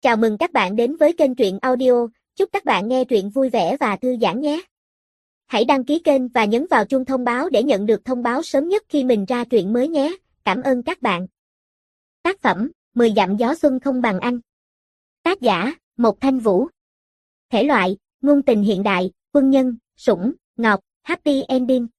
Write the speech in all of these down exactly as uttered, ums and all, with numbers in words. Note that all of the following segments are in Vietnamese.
Chào mừng các bạn đến với kênh truyện audio, chúc các bạn nghe truyện vui vẻ và thư giãn nhé. Hãy đăng ký kênh và nhấn vào chuông thông báo để nhận được thông báo sớm nhất khi mình ra truyện mới nhé. Cảm ơn các bạn. Tác phẩm, mười dặm gió xuân không bằng anh. Tác giả, Mộc Thanh Vũ. Thể loại, ngôn tình hiện đại, quân nhân, sủng, ngọt, happy ending.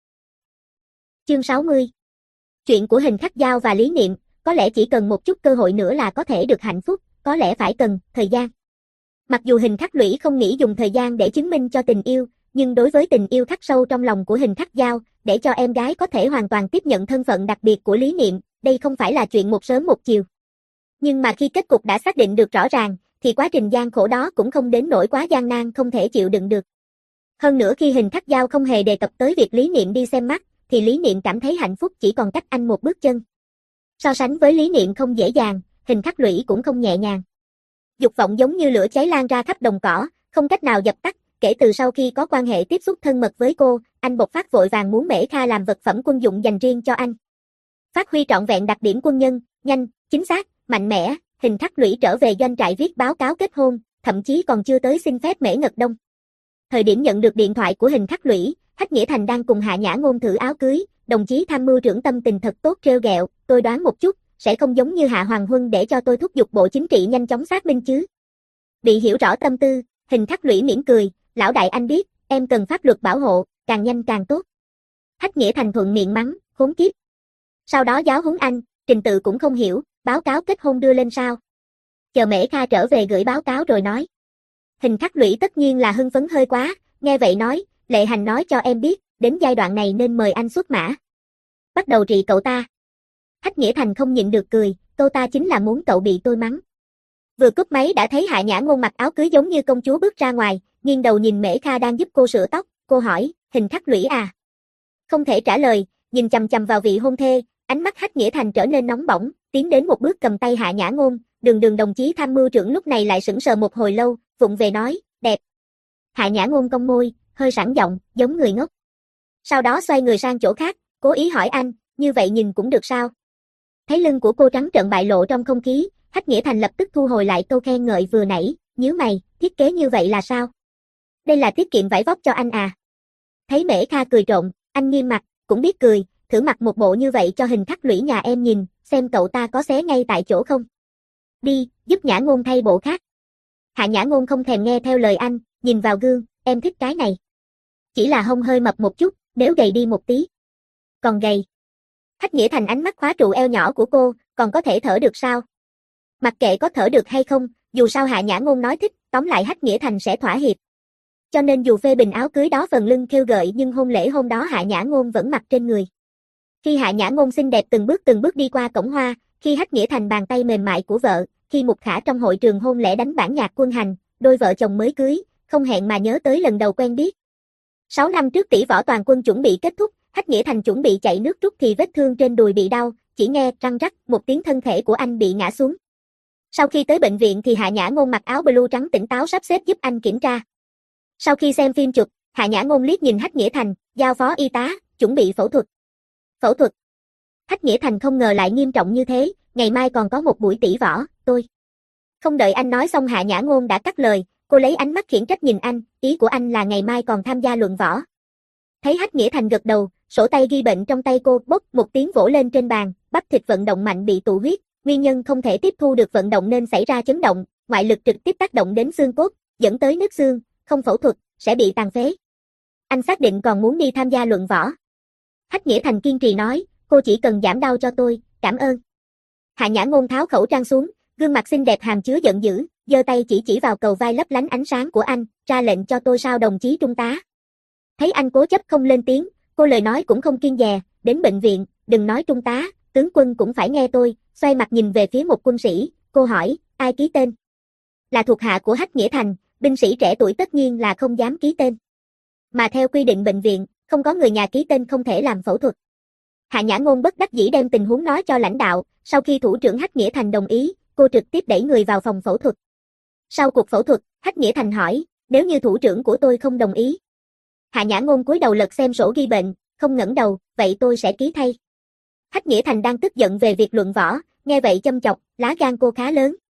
Chương sáu mươi. Chuyện của Hình Khắc Giao và Lý Niệm, có lẽ chỉ cần một chút cơ hội nữa là có thể được hạnh phúc, có lẽ phải cần thời gian. Mặc dù Hình Khắc Lũy không nghĩ dùng thời gian để chứng minh cho tình yêu, nhưng đối với tình yêu khắc sâu trong lòng của Hình Khắc Giao, để cho em gái có thể hoàn toàn tiếp nhận thân phận đặc biệt của Lý Niệm, đây không phải là chuyện một sớm một chiều. Nhưng mà khi kết cục đã xác định được rõ ràng, thì quá trình gian khổ đó cũng không đến nỗi quá gian nan không thể chịu đựng được. Hơn nữa khi Hình Khắc Giao không hề đề cập tới việc Lý Niệm đi xem mắt, thì Lý Niệm cảm thấy hạnh phúc chỉ còn cách anh một bước chân. So sánh với Lý Niệm không dễ dàng, Hình Khắc Lũy cũng không nhẹ nhàng. Dục vọng giống như lửa cháy lan ra khắp đồng cỏ, không cách nào dập tắt. Kể từ sau khi có quan hệ tiếp xúc thân mật với cô, anh bộc phát vội vàng muốn Mễ Kha làm vật phẩm quân dụng dành riêng cho anh. Phát huy trọn vẹn đặc điểm quân nhân, nhanh, chính xác, mạnh mẽ, Hình Khắc Lũy trở về doanh trại viết báo cáo kết hôn, thậm chí còn chưa tới xin phép Mễ Ngật Đông. Thời điểm nhận được điện thoại của Hình Khắc Lũy, Hách Nghĩa Thành đang cùng Hạ Nhã Ngôn thử áo cưới, đồng chí tham mưu trưởng tâm tình thật tốt trêu ghẹo, tôi đoán một chút, sẽ không giống như Hạ Hoàng Huân để cho tôi thúc giục bộ chính trị nhanh chóng xác minh chứ. Bị hiểu rõ tâm tư, Hình Khắc Lũy mỉm cười, lão đại anh biết, em cần pháp luật bảo hộ, càng nhanh càng tốt. Hách Nghĩa Thành thuận miệng mắng, khốn kiếp. Sau đó giáo huấn anh, trình tự cũng không hiểu, báo cáo kết hôn đưa lên sao. Chờ Mễ Kha trở về gửi báo cáo rồi nói. Hình Khắc Lũy tất nhiên là hưng phấn hơi quá, nghe vậy nói, Lệ Hành nói cho em biết, đến giai đoạn này nên mời anh xuất mã. Bắt đầu trị cậu ta. Hách Nghĩa Thành không nhịn được cười, câu ta chính là muốn cậu bị tôi mắng. Vừa cúp máy đã thấy Hạ Nhã Ngôn mặc áo cưới giống như công chúa bước ra ngoài, nghiêng đầu nhìn Mễ Kha đang giúp cô sửa tóc, cô hỏi, Hình Khắc Lũy à? Không thể trả lời, nhìn chằm chằm vào vị hôn thê, ánh mắt Hách Nghĩa Thành trở nên nóng bỏng, tiến đến một bước cầm tay Hạ Nhã Ngôn, đường đường đồng chí tham mưu trưởng lúc này lại sững sờ một hồi lâu, vụng về nói, đẹp. Hạ Nhã Ngôn cong môi, hơi sẵn giọng, giống người ngốc. Sau đó xoay người sang chỗ khác, cố ý hỏi anh, như vậy nhìn cũng được sao? Thấy lưng của cô trắng trợn bại lộ trong không khí, Hách Nghĩa Thành lập tức thu hồi lại câu khen ngợi vừa nãy, nhíu mày, thiết kế như vậy là sao? Đây là tiết kiệm vải vóc cho anh à? Thấy Mễ Kha cười trộn, anh nghiêm mặt, cũng biết cười, thử mặc một bộ như vậy cho Hình Khắc Lũy nhà em nhìn, xem cậu ta có xé ngay tại chỗ không? Đi, giúp Nhã Ngôn thay bộ khác. Hạ Nhã Ngôn không thèm nghe theo lời anh, nhìn vào gương, em thích cái này. Chỉ là hông hơi mập một chút, nếu gầy đi một tí. Còn gầy. Hách Nghĩa Thành ánh mắt khóa trụ eo nhỏ của cô, còn có thể thở được sao? Mặc kệ có thở được hay không, dù sao Hạ Nhã Ngôn nói thích, tóm lại Hách Nghĩa Thành sẽ thỏa hiệp. Cho nên dù phê bình áo cưới đó phần lưng khêu gợi nhưng hôn lễ hôm đó Hạ Nhã Ngôn vẫn mặc trên người. Khi Hạ Nhã Ngôn xinh đẹp từng bước từng bước đi qua cổng hoa, khi Hách Nghĩa Thành bàn tay mềm mại của vợ, khi Mục Khả trong hội trường hôn lễ đánh bản nhạc quân hành, đôi vợ chồng mới cưới, không hẹn mà nhớ tới lần đầu quen biết. Sáu năm trước tỷ võ toàn quân chuẩn bị kết thúc, Hách Nghĩa Thành chuẩn bị chạy nước rút thì vết thương trên đùi bị đau, chỉ nghe răng rắc một tiếng thân thể của anh bị ngã xuống. Sau khi tới bệnh viện thì Hạ Nhã Ngôn mặc áo blue trắng tỉnh táo sắp xếp giúp anh kiểm tra. Sau khi xem phim chụp, Hạ Nhã Ngôn liếc nhìn Hách Nghĩa Thành, giao phó y tá, chuẩn bị phẫu thuật. Phẫu thuật. Hách Nghĩa Thành không ngờ lại nghiêm trọng như thế, ngày mai còn có một buổi tỷ võ, tôi. Không đợi anh nói xong Hạ Nhã Ngôn đã cắt lời, cô lấy ánh mắt khiển trách nhìn anh, ý của anh là ngày mai còn tham gia luận võ. Thấy Hách Nghĩa Thành gật đầu, sổ tay ghi bệnh trong tay cô bốc một tiếng vỗ lên trên bàn, bắp thịt vận động mạnh bị tụ huyết, nguyên nhân không thể tiếp thu được vận động nên xảy ra chấn động, ngoại lực trực tiếp tác động đến xương cốt, dẫn tới nứt xương, không phẫu thuật, sẽ bị tàn phế. Anh xác định còn muốn đi tham gia luận võ. Hách Nghĩa Thành kiên trì nói, cô chỉ cần giảm đau cho tôi, cảm ơn. Hạ Nhã Ngôn tháo khẩu trang xuống, gương mặt xinh đẹp hàm chứa giận dữ, giơ tay chỉ chỉ vào cầu vai lấp lánh ánh sáng của anh, ra lệnh cho tôi sao đồng chí trung tá. Thấy anh cố chấp không lên tiếng, cô lời nói cũng không kiêng dè, đến bệnh viện, đừng nói trung tá, tướng quân cũng phải nghe tôi, xoay mặt nhìn về phía một quân sĩ, cô hỏi, ai ký tên? Là thuộc hạ của Hách Nghĩa Thành, binh sĩ trẻ tuổi tất nhiên là không dám ký tên. Mà theo quy định bệnh viện, không có người nhà ký tên không thể làm phẫu thuật. Hạ Nhã Ngôn bất đắc dĩ đem tình huống nói cho lãnh đạo, sau khi thủ trưởng Hách Nghĩa Thành đồng ý, cô trực tiếp đẩy người vào phòng phẫu thuật. Sau cuộc phẫu thuật, Hách Nghĩa Thành hỏi, nếu như thủ trưởng của tôi không đồng ý. Hạ Nhã Ngôn cúi đầu lật xem sổ ghi bệnh, không ngẩng đầu, vậy tôi sẽ ký thay. Hách Nghĩa Thành đang tức giận về việc luận võ, nghe vậy châm chọc, lá gan cô khá lớn.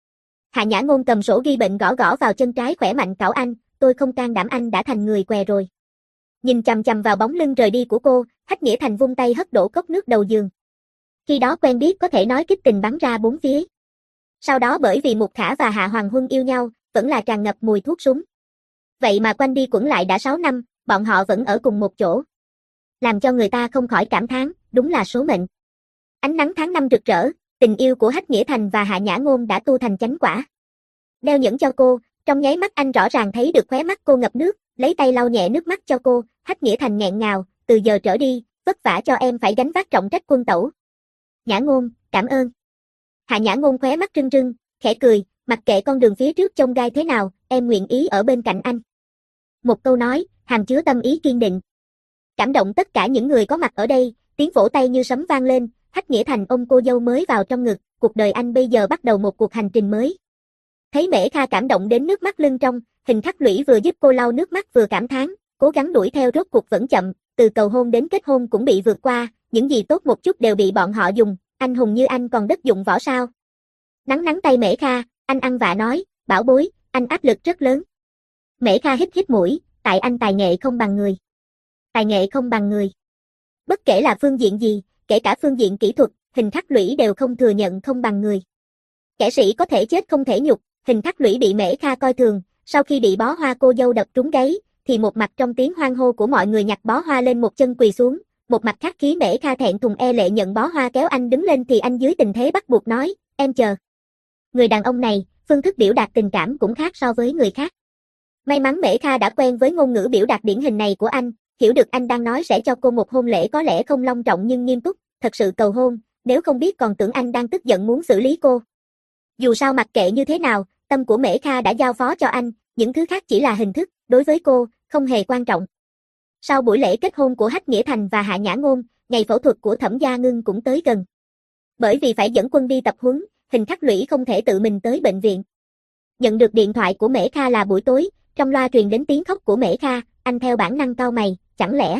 Hạ Nhã Ngôn cầm sổ ghi bệnh gõ gõ vào chân trái khỏe mạnh cảo anh, tôi không can đảm anh đã thành người què rồi. Nhìn chằm chằm vào bóng lưng rời đi của cô, Hách Nghĩa Thành vung tay hất đổ cốc nước đầu giường. Khi đó quen biết có thể nói kích tình bắn ra bốn phía. Sau đó bởi vì Mục Khả và Hạ Hoàng Huân yêu nhau, vẫn là tràn ngập mùi thuốc súng. Vậy mà quanh đi quẩn lại đã sáu năm, bọn họ vẫn ở cùng một chỗ. Làm cho người ta không khỏi cảm thán, đúng là số mệnh. Ánh nắng tháng năm rực rỡ, tình yêu của Hách Nghĩa Thành và Hạ Nhã Ngôn đã tu thành chánh quả. Đeo nhẫn cho cô, trong nháy mắt anh rõ ràng thấy được khóe mắt cô ngập nước, lấy tay lau nhẹ nước mắt cho cô, Hách Nghĩa Thành nghẹn ngào, từ giờ trở đi, vất vả cho em phải gánh vác trọng trách quân tẩu. Nhã Ngôn, cảm ơn. Hạ Nhã Ngôn khóe mắt rưng rưng, khẽ cười, mặc kệ con đường phía trước chông gai thế nào, em nguyện ý ở bên cạnh anh. Một câu nói, hàm chứa tâm ý kiên định. Cảm động tất cả những người có mặt ở đây, tiếng vỗ tay như sấm vang lên, Hách Nghĩa Thành ôm cô dâu mới vào trong ngực, cuộc đời anh bây giờ bắt đầu một cuộc hành trình mới. Thấy Mễ Kha cảm động đến nước mắt lưng trong, Hình Khắc Lũy vừa giúp cô lau nước mắt vừa cảm thán, cố gắng đuổi theo rốt cuộc vẫn chậm, từ cầu hôn đến kết hôn cũng bị vượt qua, những gì tốt một chút đều bị bọn họ dùng, anh hùng như anh còn đất dụng võ sao. Nắng nắng tay Mễ Kha, anh ăn vạ nói, bảo bối, anh áp lực rất lớn. Mễ Kha hít hít mũi, tại anh tài nghệ không bằng người. Tài nghệ không bằng người. Bất kể là phương diện gì, kể cả phương diện kỹ thuật, Hình Khắc Lũy đều không thừa nhận không bằng người. Kẻ sĩ có thể chết không thể nhục, Hình Khắc Lũy bị Mễ Kha coi thường, sau khi bị bó hoa cô dâu đập trúng gáy, thì một mặt trong tiếng hoan hô của mọi người nhặt bó hoa lên một chân quỳ xuống, một mặt khác khí Mễ Kha thẹn thùng e lệ nhận bó hoa kéo anh đứng lên thì anh dưới tình thế bắt buộc nói, em chờ. Người đàn ông này, phương thức biểu đạt tình cảm cũng khác so với người khác. May mắn Mễ Kha đã quen với ngôn ngữ biểu đạt điển hình này của anh, hiểu được anh đang nói sẽ cho cô một hôn lễ có lẽ không long trọng nhưng nghiêm túc, thật sự cầu hôn, nếu không biết còn tưởng anh đang tức giận muốn xử lý cô. Dù sao mặc kệ như thế nào, tâm của Mễ Kha đã giao phó cho anh, những thứ khác chỉ là hình thức, đối với cô, không hề quan trọng. Sau buổi lễ kết hôn của Hách Nghĩa Thành và Hạ Nhã Ngôn, ngày phẫu thuật của Thẩm Gia Ngưng cũng tới gần. Bởi vì phải dẫn quân đi tập huấn, Hình Khắc Lũy không thể tự mình tới bệnh viện. Nhận được điện thoại của Mễ Kha là buổi tối, trong loa truyền đến tiếng khóc của Mễ Kha, anh theo bản năng cau mày, chẳng lẽ.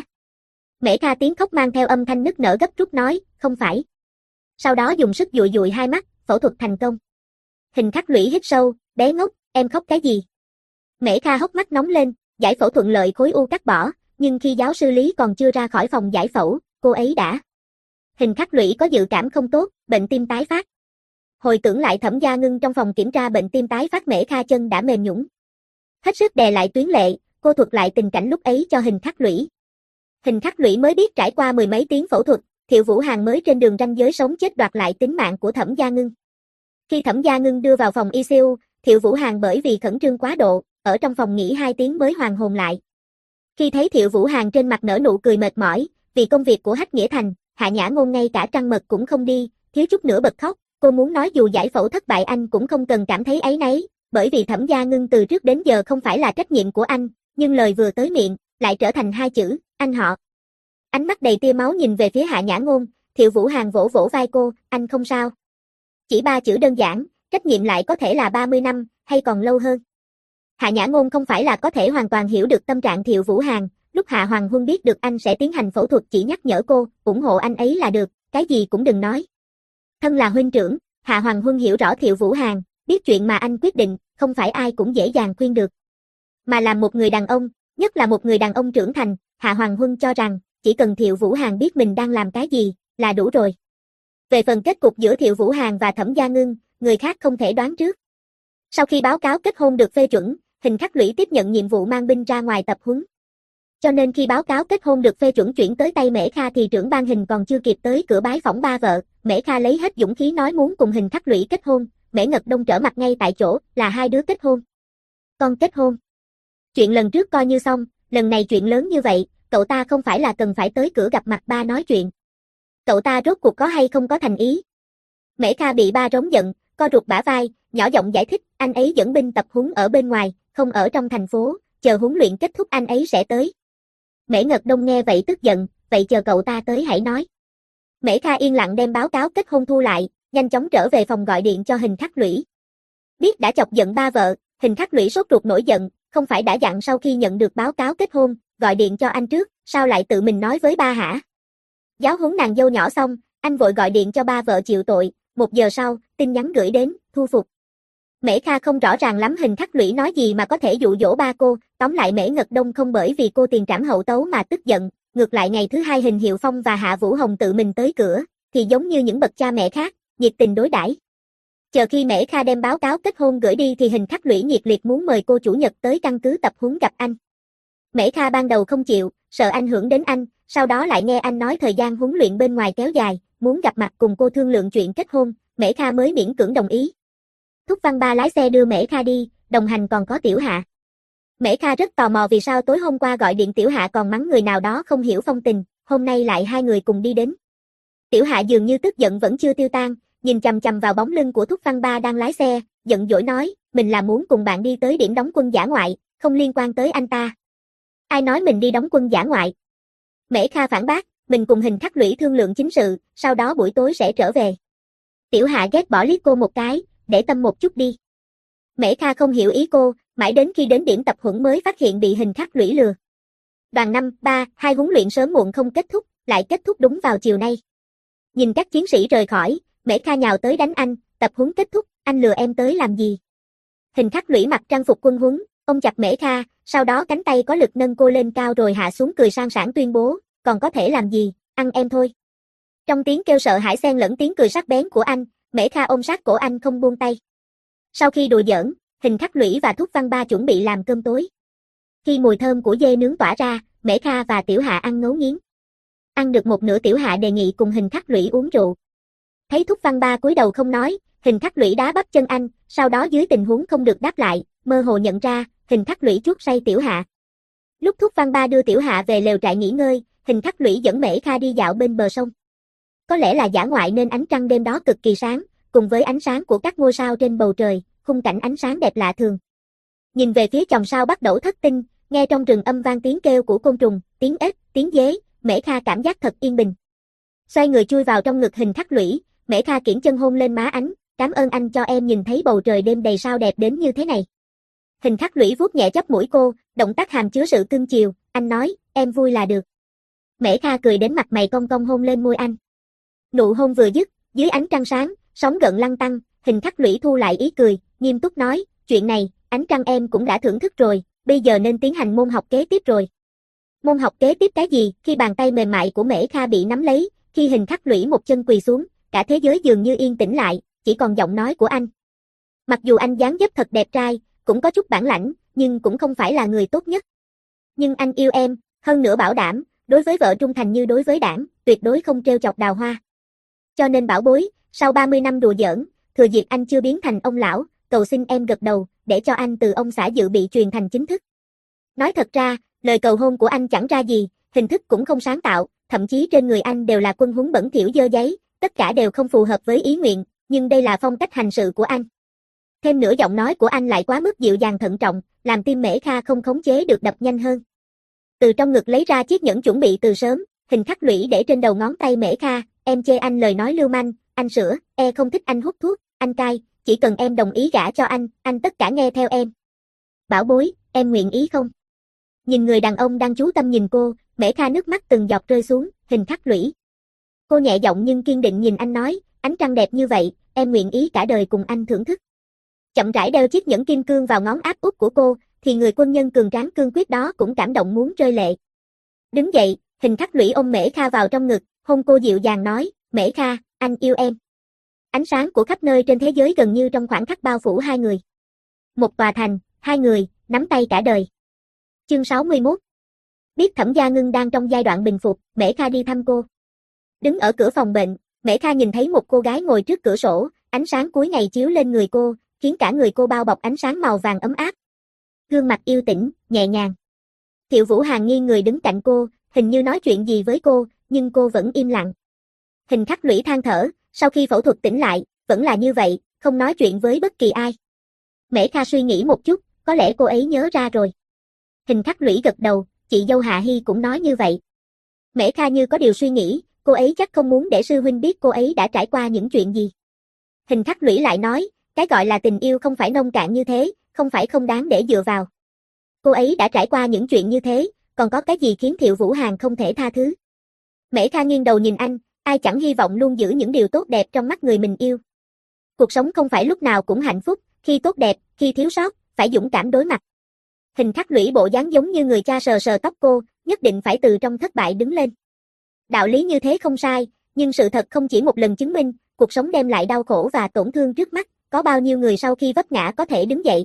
Mễ Kha tiếng khóc mang theo âm thanh nức nở gấp rút nói, không phải. Sau đó dùng sức dụi dụi hai mắt, phẫu thuật thành công. Hình Khắc Lũy hít sâu, bé ngốc, em khóc cái gì? Mễ Kha hốc mắt nóng lên, giải phẫu thuận lợi khối u cắt bỏ, nhưng khi giáo sư Lý còn chưa ra khỏi phòng giải phẫu, cô ấy đã. Hình Khắc Lũy có dự cảm không tốt, bệnh tim tái phát. Hồi tưởng lại Thẩm Gia Ngưng trong phòng kiểm tra bệnh tim tái phát, Mễ Kha chân đã mềm nhũn. Hết sức đè lại tuyến lệ, cô thuật lại tình cảnh lúc ấy cho Hình Khắc Lũy. Hình Khắc Lũy mới biết trải qua mười mấy tiếng phẫu thuật, Thiệu Vũ Hàn mới trên đường ranh giới sống chết đoạt lại tính mạng của Thẩm Gia Ngưng. Khi Thẩm Gia Ngưng đưa vào phòng i xê u, Thiệu Vũ Hàn bởi vì khẩn trương quá độ, ở trong phòng nghỉ hai tiếng mới hoàn hồn lại. Khi thấy Thiệu Vũ Hàn trên mặt nở nụ cười mệt mỏi, vì công việc của Hách Nghĩa Thành, Hạ Nhã Ngôn ngay cả trăng mật cũng không đi, thiếu chút nữa bật khóc, cô muốn nói dù giải phẫu thất bại anh cũng không cần cảm thấy áy náy, bởi vì Thẩm Gia Ngưng từ trước đến giờ không phải là trách nhiệm của anh, nhưng lời vừa tới miệng, lại trở thành hai chữ, anh họ. Ánh mắt đầy tia máu nhìn về phía Hạ Nhã Ngôn, Thiệu Vũ Hàn vỗ vỗ vai cô, anh không sao. Chỉ ba chữ đơn giản, trách nhiệm lại có thể là ba mươi năm, hay còn lâu hơn. Hạ Nhã Ngôn không phải là có thể hoàn toàn hiểu được tâm trạng Thiệu Vũ Hàn, lúc Hạ Hoàng Huân biết được anh sẽ tiến hành phẫu thuật chỉ nhắc nhở cô, ủng hộ anh ấy là được, cái gì cũng đừng nói. Thân là huynh trưởng, Hạ Hoàng Huân hiểu rõ Thiệu Vũ Hàn, biết chuyện mà anh quyết định, không phải ai cũng dễ dàng khuyên được. Mà làm một người đàn ông, nhất là một người đàn ông trưởng thành, Hạ Hoàng Huân cho rằng, chỉ cần Thiệu Vũ Hàn biết mình đang làm cái gì, là đủ rồi. Về phần kết cục giữa Thiệu Vũ Hàn và Thẩm Gia Ngưng, người khác không thể đoán trước. Sau khi báo cáo kết hôn được phê chuẩn, Hình Khắc Lũy tiếp nhận nhiệm vụ mang binh ra ngoài tập huấn. Cho nên khi báo cáo kết hôn được phê chuẩn chuyển tới tay Mễ Kha thì trưởng ban Hình còn chưa kịp tới cửa bái phỏng ba vợ, Mễ Kha lấy hết dũng khí nói muốn cùng Hình Khắc Lũy kết hôn, Mễ Ngật Đông trở mặt ngay tại chỗ, là hai đứa kết hôn. Con kết hôn. Chuyện lần trước coi như xong, lần này chuyện lớn như vậy, cậu ta không phải là cần phải tới cửa gặp mặt ba nói chuyện. Cậu ta rốt cuộc có hay không có thành ý. Mễ Kha bị ba rống giận, co rụt bả vai, nhỏ giọng giải thích, anh ấy dẫn binh tập huấn ở bên ngoài, không ở trong thành phố, chờ huấn luyện kết thúc anh ấy sẽ tới. Mễ Ngật Đông nghe vậy tức giận, vậy chờ cậu ta tới hãy nói. Mễ Kha yên lặng đem báo cáo kết hôn thu lại, nhanh chóng trở về phòng gọi điện cho Hình Khắc Lũy. Biết đã chọc giận ba vợ, Hình Khắc Lũy sốt ruột nổi giận, không phải đã dặn sau khi nhận được báo cáo kết hôn, gọi điện cho anh trước, sao lại tự mình nói với ba hả? Giáo huấn nàng dâu nhỏ xong, anh vội gọi điện cho ba vợ chịu tội, một giờ sau, tin nhắn gửi đến, thu phục. Mễ Kha không rõ ràng lắm Hình Khắc Lũy nói gì mà có thể dụ dỗ ba cô, tóm lại Mễ Ngật Đông không bởi vì cô tiền trảm hậu tấu mà tức giận, ngược lại ngày thứ hai Hình Hiệu Phong và Hạ Vũ Hồng tự mình tới cửa, thì giống như những bậc cha mẹ khác, nhiệt tình đối đãi. Chờ khi Mễ Kha đem báo cáo kết hôn gửi đi thì Hình Khắc Lũy nhiệt liệt muốn mời cô chủ nhật tới căn cứ tập huấn gặp anh. Mễ Kha ban đầu không chịu, sợ ảnh hưởng đến anh, sau đó lại nghe anh nói thời gian huấn luyện bên ngoài kéo dài, muốn gặp mặt cùng cô thương lượng chuyện kết hôn, Mễ Kha mới miễn cưỡng đồng ý. Thúc Văn Ba lái xe đưa Mễ Kha đi, đồng hành còn có Tiểu Hạ. Mễ Kha rất tò mò vì sao tối hôm qua gọi điện Tiểu Hạ còn mắng người nào đó không hiểu phong tình, hôm nay lại hai người cùng đi đến. Tiểu Hạ dường như tức giận vẫn chưa tiêu tan, nhìn chằm chằm vào bóng lưng của Thúc Văn Ba đang lái xe, giận dỗi nói, mình là muốn cùng bạn đi tới điểm đóng quân dã ngoại, không liên quan tới anh ta. Ai nói mình đi đóng quân dã ngoại? Mễ Kha phản bác, mình cùng Hình Khắc Lũy thương lượng chính sự, sau đó buổi tối sẽ trở về. Tiểu Hạ ghét bỏ liếc cô một cái, để tâm một chút đi. Mễ Kha không hiểu ý cô, mãi đến khi đến điểm tập huấn mới phát hiện bị Hình Khắc Lũy lừa. Đoàn năm, ba, hai huấn luyện sớm muộn không kết thúc, lại kết thúc đúng vào chiều nay. Nhìn các chiến sĩ rời khỏi, Mễ Kha nhào tới đánh anh, tập huấn kết thúc, anh lừa em tới làm gì? Hình Khắc Lũy mặc trang phục quân huấn, ôm chặt Mễ Kha, sau đó cánh tay có lực nâng cô lên cao rồi hạ xuống cười sang sảng tuyên bố, còn có thể làm gì, ăn em thôi. Trong tiếng kêu sợ hãi xen lẫn tiếng cười sắc bén của anh, Mễ Kha ôm sát cổ anh không buông tay. Sau khi đùa giỡn, Hình Khắc Lũy và Thúc Văn Ba chuẩn bị làm cơm tối. Khi mùi thơm của dê nướng tỏa ra, Mễ Kha và Tiểu Hạ ăn ngấu nghiến. Ăn được một nửa Tiểu Hạ đề nghị cùng Hình Khắc Lũy uống rượu. Thấy Thúc Văn Ba cúi đầu không nói, Hình Khắc Lũy đá bắp chân anh, sau đó dưới tình huống không được đáp lại, mơ hồ nhận ra, Hình Khắc Lũy chuốc say Tiểu Hạ. Lúc Thúc Văn Ba đưa Tiểu Hạ về lều trại nghỉ ngơi, Hình Khắc Lũy dẫn Mễ Kha đi dạo bên bờ sông. Có lẽ là dã ngoại nên ánh trăng đêm đó cực kỳ sáng, cùng với ánh sáng của các ngôi sao trên bầu trời, khung cảnh ánh sáng đẹp lạ thường. Nhìn về phía chòm sao Bắc Đẩu Thất Tinh, nghe trong rừng âm vang tiếng kêu của côn trùng, tiếng ếch, tiếng dế, Mễ Kha cảm giác thật yên bình. Xoay người chui vào trong ngực Hình Khắc Lũy, Mễ Kha kiễng chân hôn lên má anh, cảm ơn anh cho em nhìn thấy bầu trời đêm đầy sao đẹp đến như thế này. Hình Khắc Lũy vuốt nhẹ chóp mũi cô, động tác hàm chứa sự cưng chiều, anh nói, em vui là được. Mễ Kha cười đến mặt mày cong cong hôn lên môi anh. Nụ hôn vừa dứt, dưới ánh trăng sáng, sóng gợn lăn tăn, Hình Khắc Lũy thu lại ý cười, nghiêm túc nói, chuyện này, ánh trăng em cũng đã thưởng thức rồi, bây giờ nên tiến hành môn học kế tiếp rồi. Môn học kế tiếp cái gì? Khi bàn tay mềm mại của Mễ Kha bị nắm lấy, khi Hình Khắc Lũy một chân quỳ xuống, cả thế giới dường như yên tĩnh lại, chỉ còn giọng nói của anh. Mặc dù anh dáng dấp thật đẹp trai, cũng có chút bản lãnh, nhưng cũng không phải là người tốt nhất. Nhưng anh yêu em, hơn nữa bảo đảm, đối với vợ trung thành như đối với đảng, tuyệt đối không trêu chọc đào hoa. Cho nên bảo bối, sau ba mươi năm đùa giỡn, thừa dịp anh chưa biến thành ông lão, cầu xin em gật đầu, để cho anh từ ông xã dự bị truyền thành chính thức. Nói thật ra, lời cầu hôn của anh chẳng ra gì, hình thức cũng không sáng tạo, thậm chí trên người anh đều là quân huấn bẩn thỉu dơ giấy, tất cả đều không phù hợp với ý nguyện, nhưng đây là phong cách hành sự của anh. Thêm nữa giọng nói của anh lại quá mức dịu dàng thận trọng, làm tim Mễ Kha không khống chế được đập nhanh hơn. Từ trong ngực lấy ra chiếc nhẫn chuẩn bị từ sớm, Hình Khắc Lũy để trên đầu ngón tay Mễ Kha, em chê anh lời nói lưu manh, anh sửa, e không thích anh hút thuốc, anh cai, chỉ cần em đồng ý gả cho anh, anh tất cả nghe theo em. Bảo bối, em nguyện ý không? Nhìn người đàn ông đang chú tâm nhìn cô, Mễ Kha nước mắt từng giọt rơi xuống, Hình Khắc Lũy. Cô nhẹ giọng nhưng kiên định nhìn anh nói, ánh trăng đẹp như vậy, em nguyện ý cả đời cùng anh thưởng thức. Chậm rãi đeo chiếc nhẫn kim cương vào ngón áp út của cô, thì người quân nhân cường tráng cương quyết đó cũng cảm động muốn rơi lệ. Đứng dậy, Hình Khắc Lũy ôm Mễ Kha vào trong ngực, hôn cô dịu dàng nói, Mễ Kha, anh yêu em. Ánh sáng của khắp nơi trên thế giới gần như trong khoảnh khắc bao phủ hai người. Một tòa thành, hai người, nắm tay cả đời. Chương sáu mươi mốt. Biết Thẩm Gia Ngưng đang trong giai đoạn bình phục, Mễ Kha đi thăm cô. Đứng ở cửa phòng bệnh, Mễ Kha nhìn thấy một cô gái ngồi trước cửa sổ, ánh sáng cuối ngày chiếu lên người cô, khiến cả người cô bao bọc ánh sáng màu vàng ấm áp. Gương mặt yêu tĩnh, nhẹ nhàng. Thiệu Vũ Hàn nghiêng người đứng cạnh cô, hình như nói chuyện gì với cô, nhưng cô vẫn im lặng. Hình Khắc Lũy than thở, sau khi phẫu thuật tỉnh lại, vẫn là như vậy, không nói chuyện với bất kỳ ai. Mễ Kha suy nghĩ một chút, có lẽ cô ấy nhớ ra rồi. Hình Khắc Lũy gật đầu, chị dâu Hạ Hy cũng nói như vậy. Mễ Kha như có điều suy nghĩ, cô ấy chắc không muốn để sư huynh biết cô ấy đã trải qua những chuyện gì. Hình Khắc Lũy lại nói, cái gọi là tình yêu không phải nông cạn như thế, không phải không đáng để dựa vào. Cô ấy đã trải qua những chuyện như thế, còn có cái gì khiến Thiệu Vũ Hàn không thể tha thứ. Mễ Kha nghiêng đầu nhìn anh, ai chẳng hy vọng luôn giữ những điều tốt đẹp trong mắt người mình yêu. Cuộc sống không phải lúc nào cũng hạnh phúc, khi tốt đẹp, khi thiếu sót, phải dũng cảm đối mặt. Hình khắc lũy bộ dáng giống như người cha sờ sờ tóc cô, nhất định phải từ trong thất bại đứng lên. Đạo lý như thế không sai, nhưng sự thật không chỉ một lần chứng minh, cuộc sống đem lại đau khổ và tổn thương trước mắt, có bao nhiêu người sau khi vấp ngã có thể đứng dậy.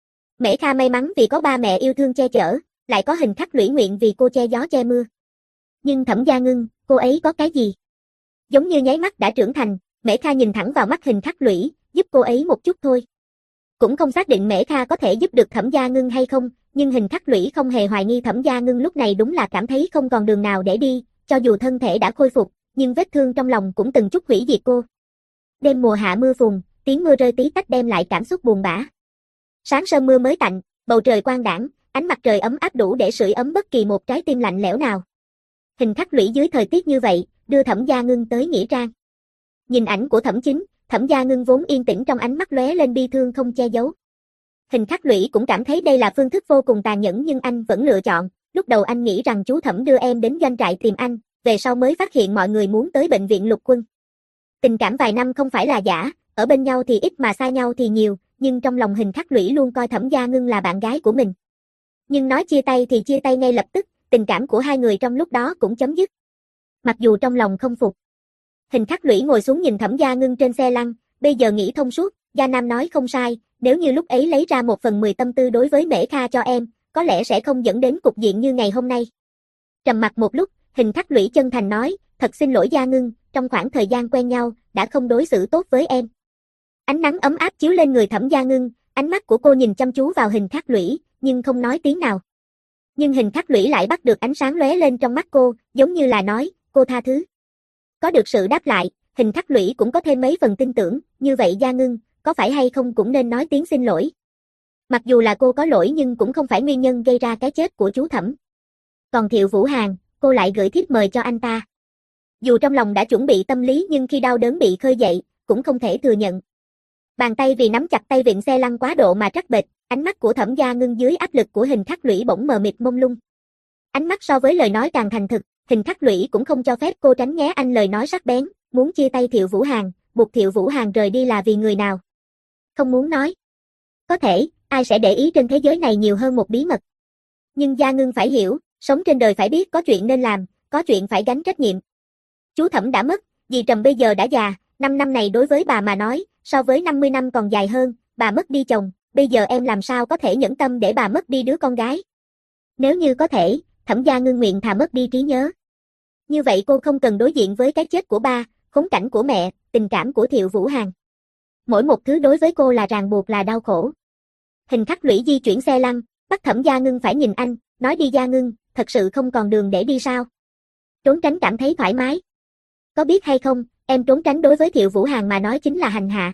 Mễ Kha may mắn vì có ba mẹ yêu thương che chở, lại có hình khắc lũy nguyện vì cô che gió che mưa. Nhưng Thẩm Gia Ngưng, cô ấy có cái gì? Giống như nháy mắt đã trưởng thành, Mễ Kha nhìn thẳng vào mắt hình khắc lũy, giúp cô ấy một chút thôi. Cũng không xác định Mễ Kha có thể giúp được Thẩm Gia Ngưng hay không, nhưng hình khắc lũy không hề hoài nghi Thẩm Gia Ngưng lúc này đúng là cảm thấy không còn đường nào để đi, cho dù thân thể đã khôi phục, nhưng vết thương trong lòng cũng từng chút hủy diệt cô. Đêm mùa hạ mưa phùn, tiếng mưa rơi tí tách đem lại cảm xúc buồn bã. Sáng sớm mưa mới tạnh, bầu trời quang đãng, ánh mặt trời ấm áp đủ để sưởi ấm bất kỳ một trái tim lạnh lẽo nào. Hình khắc lũy dưới thời tiết như vậy, đưa Thẩm Gia Ngưng tới nghĩa trang. Nhìn ảnh của Thẩm Chính, Thẩm Gia Ngưng vốn yên tĩnh trong ánh mắt lóe lên bi thương không che giấu. Hình khắc lũy cũng cảm thấy đây là phương thức vô cùng tàn nhẫn nhưng anh vẫn lựa chọn. Lúc đầu anh nghĩ rằng chú Thẩm đưa em đến doanh trại tìm anh, về sau mới phát hiện mọi người muốn tới bệnh viện lục quân. Tình cảm vài năm không phải là giả, ở bên nhau thì ít mà xa nhau thì nhiều, nhưng trong lòng hình khắc lũy luôn coi Thẩm Gia Ngưng là bạn gái của mình. Nhưng nói chia tay thì chia tay ngay lập tức, tình cảm của hai người trong lúc đó cũng chấm dứt. Mặc dù trong lòng không phục. Hình khắc lũy ngồi xuống nhìn Thẩm Gia Ngưng trên xe lăn, bây giờ nghĩ thông suốt, Gia Nam nói không sai, nếu như lúc ấy lấy ra một phần mười tâm tư đối với Mễ Kha cho em, có lẽ sẽ không dẫn đến cục diện như ngày hôm nay. Trầm mặc một lúc, hình khắc lũy chân thành nói, thật xin lỗi Gia Ngưng, trong khoảng thời gian quen nhau, đã không đối xử tốt với em. Ánh nắng ấm áp chiếu lên người Thẩm Gia Ngưng, ánh mắt của cô nhìn chăm chú vào hình khắc lũy, nhưng không nói tiếng nào. Nhưng hình khắc lũy lại bắt được ánh sáng lóe lên trong mắt cô, giống như là nói, cô tha thứ. Có được sự đáp lại, hình khắc lũy cũng có thêm mấy phần tin tưởng, như vậy Gia Ngưng, có phải hay không cũng nên nói tiếng xin lỗi. Mặc dù là cô có lỗi nhưng cũng không phải nguyên nhân gây ra cái chết của chú Thẩm. Còn Thiệu Vũ Hàn, cô lại gửi thiếp mời cho anh ta. Dù trong lòng đã chuẩn bị tâm lý nhưng khi đau đớn bị khơi dậy, cũng không thể thừa nhận. Bàn tay vì nắm chặt tay vịn xe lăn quá độ mà trắc bệch, ánh mắt của Thẩm Gia Ngưng dưới áp lực của hình khắc lũy bỗng mờ mịt mông lung. Ánh mắt so với lời nói càng thành thực, hình khắc lũy cũng không cho phép cô tránh né anh lời nói sắc bén, muốn chia tay Thiệu Vũ Hàn, buộc Thiệu Vũ Hàn rời đi là vì người nào? Không muốn nói. Có thể, ai sẽ để ý trên thế giới này nhiều hơn một bí mật. Nhưng Gia Ngưng phải hiểu, sống trên đời phải biết có chuyện nên làm, có chuyện phải gánh trách nhiệm. Chú Thẩm đã mất, dì Trầm bây giờ đã già, năm năm này đối với bà mà nói, so với năm mươi năm còn dài hơn, bà mất đi chồng, bây giờ em làm sao có thể nhẫn tâm để bà mất đi đứa con gái. Nếu như có thể, Thẩm Gia Ngưng nguyện thà mất đi trí nhớ. Như vậy cô không cần đối diện với cái chết của ba, khốn cảnh của mẹ, tình cảm của Thiệu Vũ Hàn. Mỗi một thứ đối với cô là ràng buộc là đau khổ. Hình khắc lũy di chuyển xe lăn, bắt Thẩm Gia Ngưng phải nhìn anh, nói đi Gia Ngưng, thật sự không còn đường để đi sao? Trốn tránh cảm thấy thoải mái. Có biết hay không, em trốn tránh đối với Thiệu Vũ Hàn mà nói chính là hành hạ.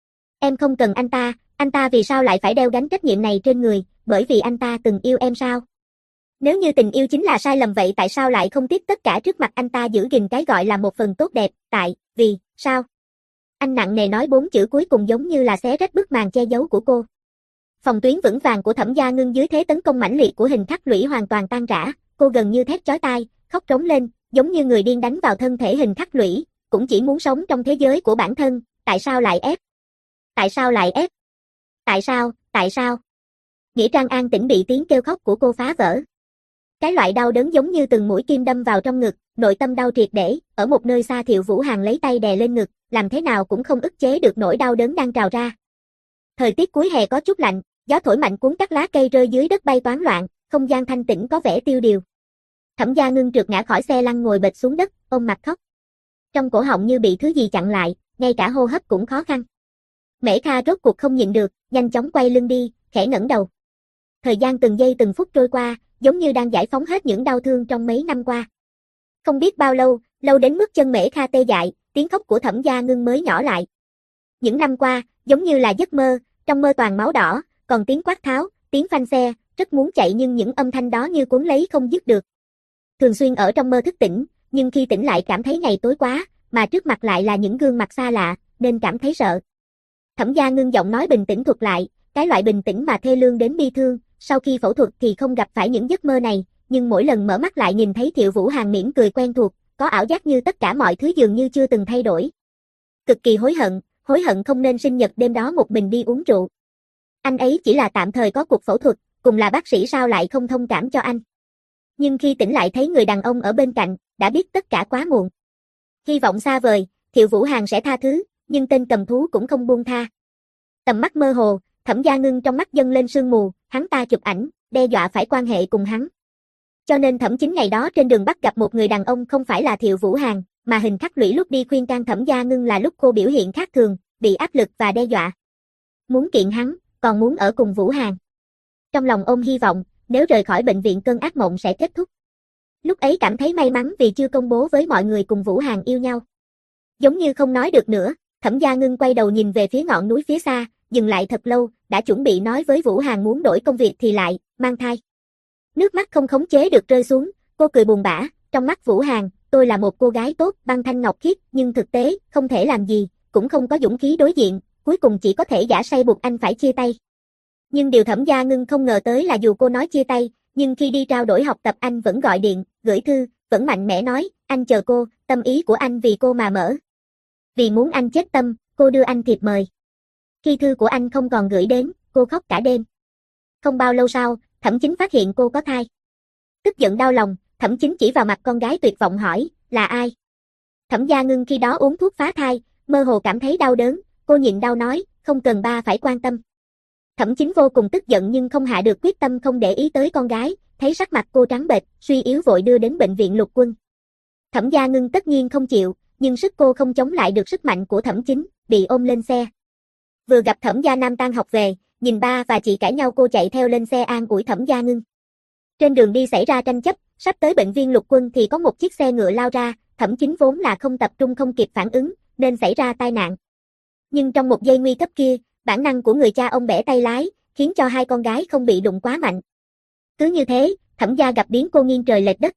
Em không cần anh ta, anh ta vì sao lại phải đeo gánh trách nhiệm này trên người, bởi vì anh ta từng yêu em sao? Nếu như tình yêu chính là sai lầm vậy tại sao lại không tiếc tất cả trước mặt anh ta giữ gìn cái gọi là một phần tốt đẹp, tại, vì, sao? Anh nặng nề nói bốn chữ cuối cùng giống như là xé rách bức màn che giấu của cô. Phòng tuyến vững vàng của Thẩm Gia Ngưng dưới thế tấn công mãnh liệt của hình khắc lũy hoàn toàn tan rã, cô gần như thét chói tai, khóc trống lên, giống như người điên đánh vào thân thể hình khắc lũy, cũng chỉ muốn sống trong thế giới của bản thân, tại sao lại ép? Tại sao lại ép? Tại sao, tại sao? Nghĩa trang an tĩnh bị tiếng kêu khóc của cô phá vỡ. Cái loại đau đớn giống như từng mũi kim đâm vào trong ngực, nội tâm đau triệt để, ở một nơi xa Thiệu Vũ Hàn lấy tay đè lên ngực, làm thế nào cũng không ức chế được nỗi đau đớn đang trào ra. Thời tiết cuối hè có chút lạnh, gió thổi mạnh cuốn các lá cây rơi dưới đất bay toán loạn, không gian thanh tĩnh có vẻ tiêu điều. Thẩm Gia Ngưng trượt ngã khỏi xe lăn ngồi bệt xuống đất, ôm mặt khóc. Trong cổ họng như bị thứ gì chặn lại, ngay cả hô hấp cũng khó khăn. Mễ Kha rốt cuộc không nhịn được, nhanh chóng quay lưng đi, khẽ ngẩng đầu. Thời gian từng giây từng phút trôi qua, giống như đang giải phóng hết những đau thương trong mấy năm qua. Không biết bao lâu, lâu đến mức chân Mễ Kha tê dại, tiếng khóc của Thẩm Gia Ngưng mới nhỏ lại. Những năm qua, giống như là giấc mơ, trong mơ toàn máu đỏ, còn tiếng quát tháo, tiếng phanh xe, rất muốn chạy nhưng những âm thanh đó như cuốn lấy không dứt được. Thường xuyên ở trong mơ thức tỉnh, nhưng khi tỉnh lại cảm thấy ngày tối quá, mà trước mặt lại là những gương mặt xa lạ, nên cảm thấy sợ. Thẩm Gia Ngưng giọng nói bình tĩnh thuật lại, cái loại bình tĩnh mà thê lương đến bi thương, sau khi phẫu thuật thì không gặp phải những giấc mơ này, nhưng mỗi lần mở mắt lại nhìn thấy Thiệu Vũ Hàn mỉm cười quen thuộc, có ảo giác như tất cả mọi thứ dường như chưa từng thay đổi. Cực kỳ hối hận, hối hận không nên sinh nhật đêm đó một mình đi uống rượu. Anh ấy chỉ là tạm thời có cuộc phẫu thuật, cùng là bác sĩ sao lại không thông cảm cho anh. Nhưng khi tỉnh lại thấy người đàn ông ở bên cạnh, đã biết tất cả quá muộn. Hy vọng xa vời, Thiệu Vũ Hàn sẽ tha thứ, nhưng tên cầm thú cũng không buông tha. Tầm mắt mơ hồ, Thẩm Gia Ngưng trong mắt dâng lên sương mù, hắn ta chụp ảnh, đe dọa phải quan hệ cùng hắn. Cho nên Thẩm Chính ngày đó trên đường bắt gặp một người đàn ông không phải là Thiệu Vũ Hàn, mà Hình Khắc Lũy lúc đi khuyên can Thẩm Gia Ngưng là lúc cô biểu hiện khác thường, bị áp lực và đe dọa. Muốn kiện hắn, còn muốn ở cùng Vũ Hàn. Trong lòng ôm hy vọng, nếu rời khỏi bệnh viện cơn ác mộng sẽ kết thúc. Lúc ấy cảm thấy may mắn vì chưa công bố với mọi người cùng Vũ Hàn yêu nhau. Giống như không nói được nữa, Thẩm Gia Ngưng quay đầu nhìn về phía ngọn núi phía xa, dừng lại thật lâu, đã chuẩn bị nói với Vũ Hàn muốn đổi công việc thì lại, mang thai. Nước mắt không khống chế được rơi xuống, cô cười buồn bã, trong mắt Vũ Hàn, tôi là một cô gái tốt, băng thanh ngọc khiết, nhưng thực tế, không thể làm gì, cũng không có dũng khí đối diện, cuối cùng chỉ có thể giả say buộc anh phải chia tay. Nhưng điều Thẩm Gia Ngưng không ngờ tới là dù cô nói chia tay, nhưng khi đi trao đổi học tập anh vẫn gọi điện, gửi thư, vẫn mạnh mẽ nói, anh chờ cô, tâm ý của anh vì cô mà mở. Vì muốn anh chết tâm, cô đưa anh thiệp mời. Khi thư của anh không còn gửi đến, cô khóc cả đêm. Không bao lâu sau, Thẩm Chính phát hiện cô có thai. Tức giận đau lòng, Thẩm Chính chỉ vào mặt con gái tuyệt vọng hỏi, là ai? Thẩm Gia Ngưng khi đó uống thuốc phá thai, mơ hồ cảm thấy đau đớn, cô nhịn đau nói, không cần ba phải quan tâm. Thẩm Chính vô cùng tức giận nhưng không hạ được quyết tâm không để ý tới con gái, thấy sắc mặt cô trắng bệch, suy yếu vội đưa đến bệnh viện Lục Quân. Thẩm Gia Ngưng tất nhiên không chịu, nhưng sức cô không chống lại được sức mạnh của Thẩm Chính, bị ôm lên xe. Vừa gặp Thẩm Gia Nam tan học về, nhìn ba và chị cãi nhau cô chạy theo lên xe an ủi Thẩm Gia Ngưng. Trên đường đi xảy ra tranh chấp, sắp tới bệnh viện Lục Quân thì có một chiếc xe ngựa lao ra, Thẩm Chính vốn là không tập trung không kịp phản ứng, nên xảy ra tai nạn. Nhưng trong một giây nguy cấp kia, bản năng của người cha ông bẻ tay lái, khiến cho hai con gái không bị đụng quá mạnh. Cứ như thế, Thẩm gia gặp biến cô nghiêng trời lệch đất.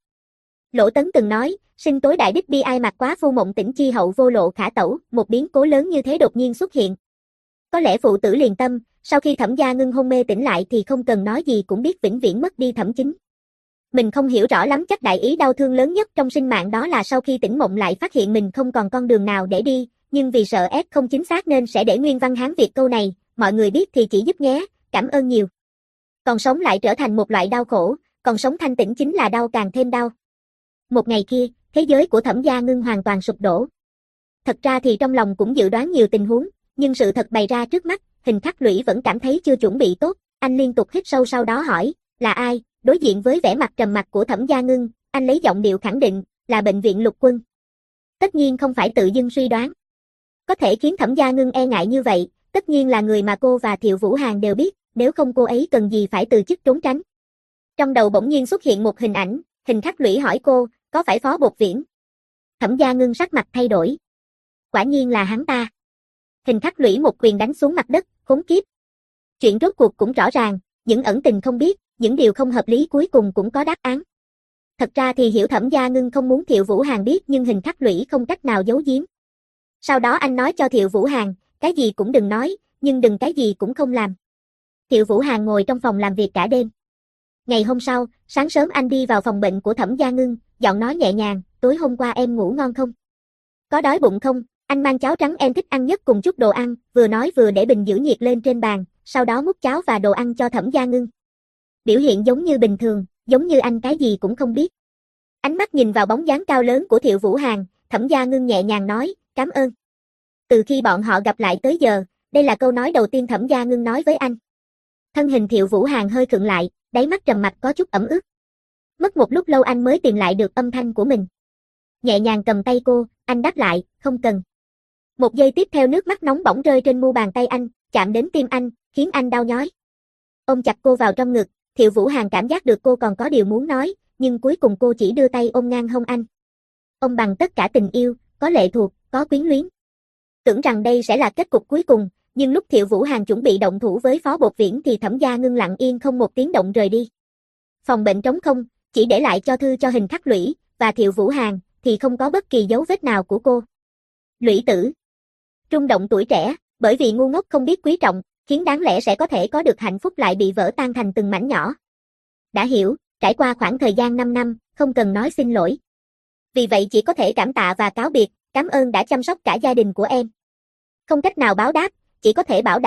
Lỗ Tấn từng nói, sinh tối đại đích bi ai mặc quá phu mộng tỉnh chi hậu vô lộ khả tẩu, một biến cố lớn như thế đột nhiên xuất hiện. Có lẽ phụ tử liền tâm, sau khi Thẩm Gia Ngưng hôn mê tỉnh lại thì không cần nói gì cũng biết vĩnh viễn mất đi Thẩm Chính. Mình không hiểu rõ lắm, chắc đại ý đau thương lớn nhất trong sinh mạng đó là sau khi tỉnh mộng lại phát hiện mình không còn con đường nào để đi, nhưng vì sợ ép không chính xác nên sẽ để nguyên văn Hán Việt câu này, mọi người biết thì chỉ giúp nhé, cảm ơn nhiều. Còn sống lại trở thành một loại đau khổ, còn sống thanh tĩnh chính là đau càng thêm đau. Một ngày kia, thế giới của Thẩm Gia Ngưng hoàn toàn sụp đổ. Thật ra thì trong lòng cũng dự đoán nhiều tình huống, nhưng sự thật bày ra trước mắt, Hình Khắc Lũy vẫn cảm thấy chưa chuẩn bị tốt, anh liên tục hít sâu sau đó hỏi, là ai? Đối diện với vẻ mặt trầm mặc của Thẩm Gia Ngưng, anh lấy giọng điệu khẳng định, là bệnh viện Lục Quân. Tất nhiên không phải tự dưng suy đoán. Có thể khiến Thẩm Gia Ngưng e ngại như vậy, tất nhiên là người mà cô và Thiệu Vũ Hàn đều biết, nếu không cô ấy cần gì phải từ chức trốn tránh. Trong đầu bỗng nhiên xuất hiện một hình ảnh, Hình Khắc Lũy hỏi cô, có phải Phó Bột Viễn? Thẩm Gia Ngưng sắc mặt thay đổi. Quả nhiên là hắn ta. Hình Khắc Lũy một quyền đánh xuống mặt đất, khốn kiếp. Chuyện rốt cuộc cũng rõ ràng, những ẩn tình không biết, những điều không hợp lý cuối cùng cũng có đáp án. Thật ra thì hiểu Thẩm Gia Ngưng không muốn Thiệu Vũ Hàn biết nhưng Hình Khắc Lũy không cách nào giấu giếm. Sau đó anh nói cho Thiệu Vũ Hàn, cái gì cũng đừng nói, nhưng đừng cái gì cũng không làm. Thiệu Vũ Hàn ngồi trong phòng làm việc cả đêm. Ngày hôm sau, sáng sớm anh đi vào phòng bệnh của Thẩm Gia Ngưng, giọng nói nhẹ nhàng, tối hôm qua em ngủ ngon không? Có đói bụng không? Anh mang cháo trắng em thích ăn nhất cùng chút đồ ăn, vừa nói vừa để bình giữ nhiệt lên trên bàn, sau đó múc cháo và đồ ăn cho Thẩm Gia Ngưng. Biểu hiện giống như bình thường, giống như anh cái gì cũng không biết. Ánh mắt nhìn vào bóng dáng cao lớn của Thiệu Vũ Hàn, Thẩm Gia Ngưng nhẹ nhàng nói, cảm ơn. Từ khi bọn họ gặp lại tới giờ, đây là câu nói đầu tiên Thẩm Gia Ngưng nói với anh. Thân hình Thiệu Vũ Hàn hơi khựng lại, đáy mắt trầm mặc có chút ẩm ướt. Mất một lúc lâu anh mới tìm lại được âm thanh của mình. Nhẹ nhàng cầm tay cô, anh đáp lại, không cần. Một giây tiếp theo nước mắt nóng bỏng rơi trên mu bàn tay anh, chạm đến tim anh, khiến anh đau nhói. Ôm chặt cô vào trong ngực, Thiệu Vũ Hàn cảm giác được cô còn có điều muốn nói, nhưng cuối cùng cô chỉ đưa tay ôm ngang hông anh. Ôm bằng tất cả tình yêu, có lệ thuộc, có quyến luyến. Tưởng rằng đây sẽ là kết cục cuối cùng, nhưng lúc Thiệu Vũ Hàn chuẩn bị động thủ với Phó Bột Viễn thì Thẩm Gia Ngưng lặng yên không một tiếng động rời đi. Phòng bệnh trống không, chỉ để lại cho thư cho Hình Khắc Lũy, và Thiệu Vũ Hàn, thì không có bất kỳ dấu vết nào của cô. Lũy tử. Trung động tuổi trẻ, bởi vì ngu ngốc không biết quý trọng, khiến đáng lẽ sẽ có thể có được hạnh phúc lại bị vỡ tan thành từng mảnh nhỏ. Đã hiểu, trải qua khoảng thời gian năm năm, không cần nói xin lỗi. Vì vậy chỉ có thể cảm tạ và cáo biệt, cảm ơn đã chăm sóc cả gia đình của em. Không cách nào báo đáp, chỉ có thể bảo đảm,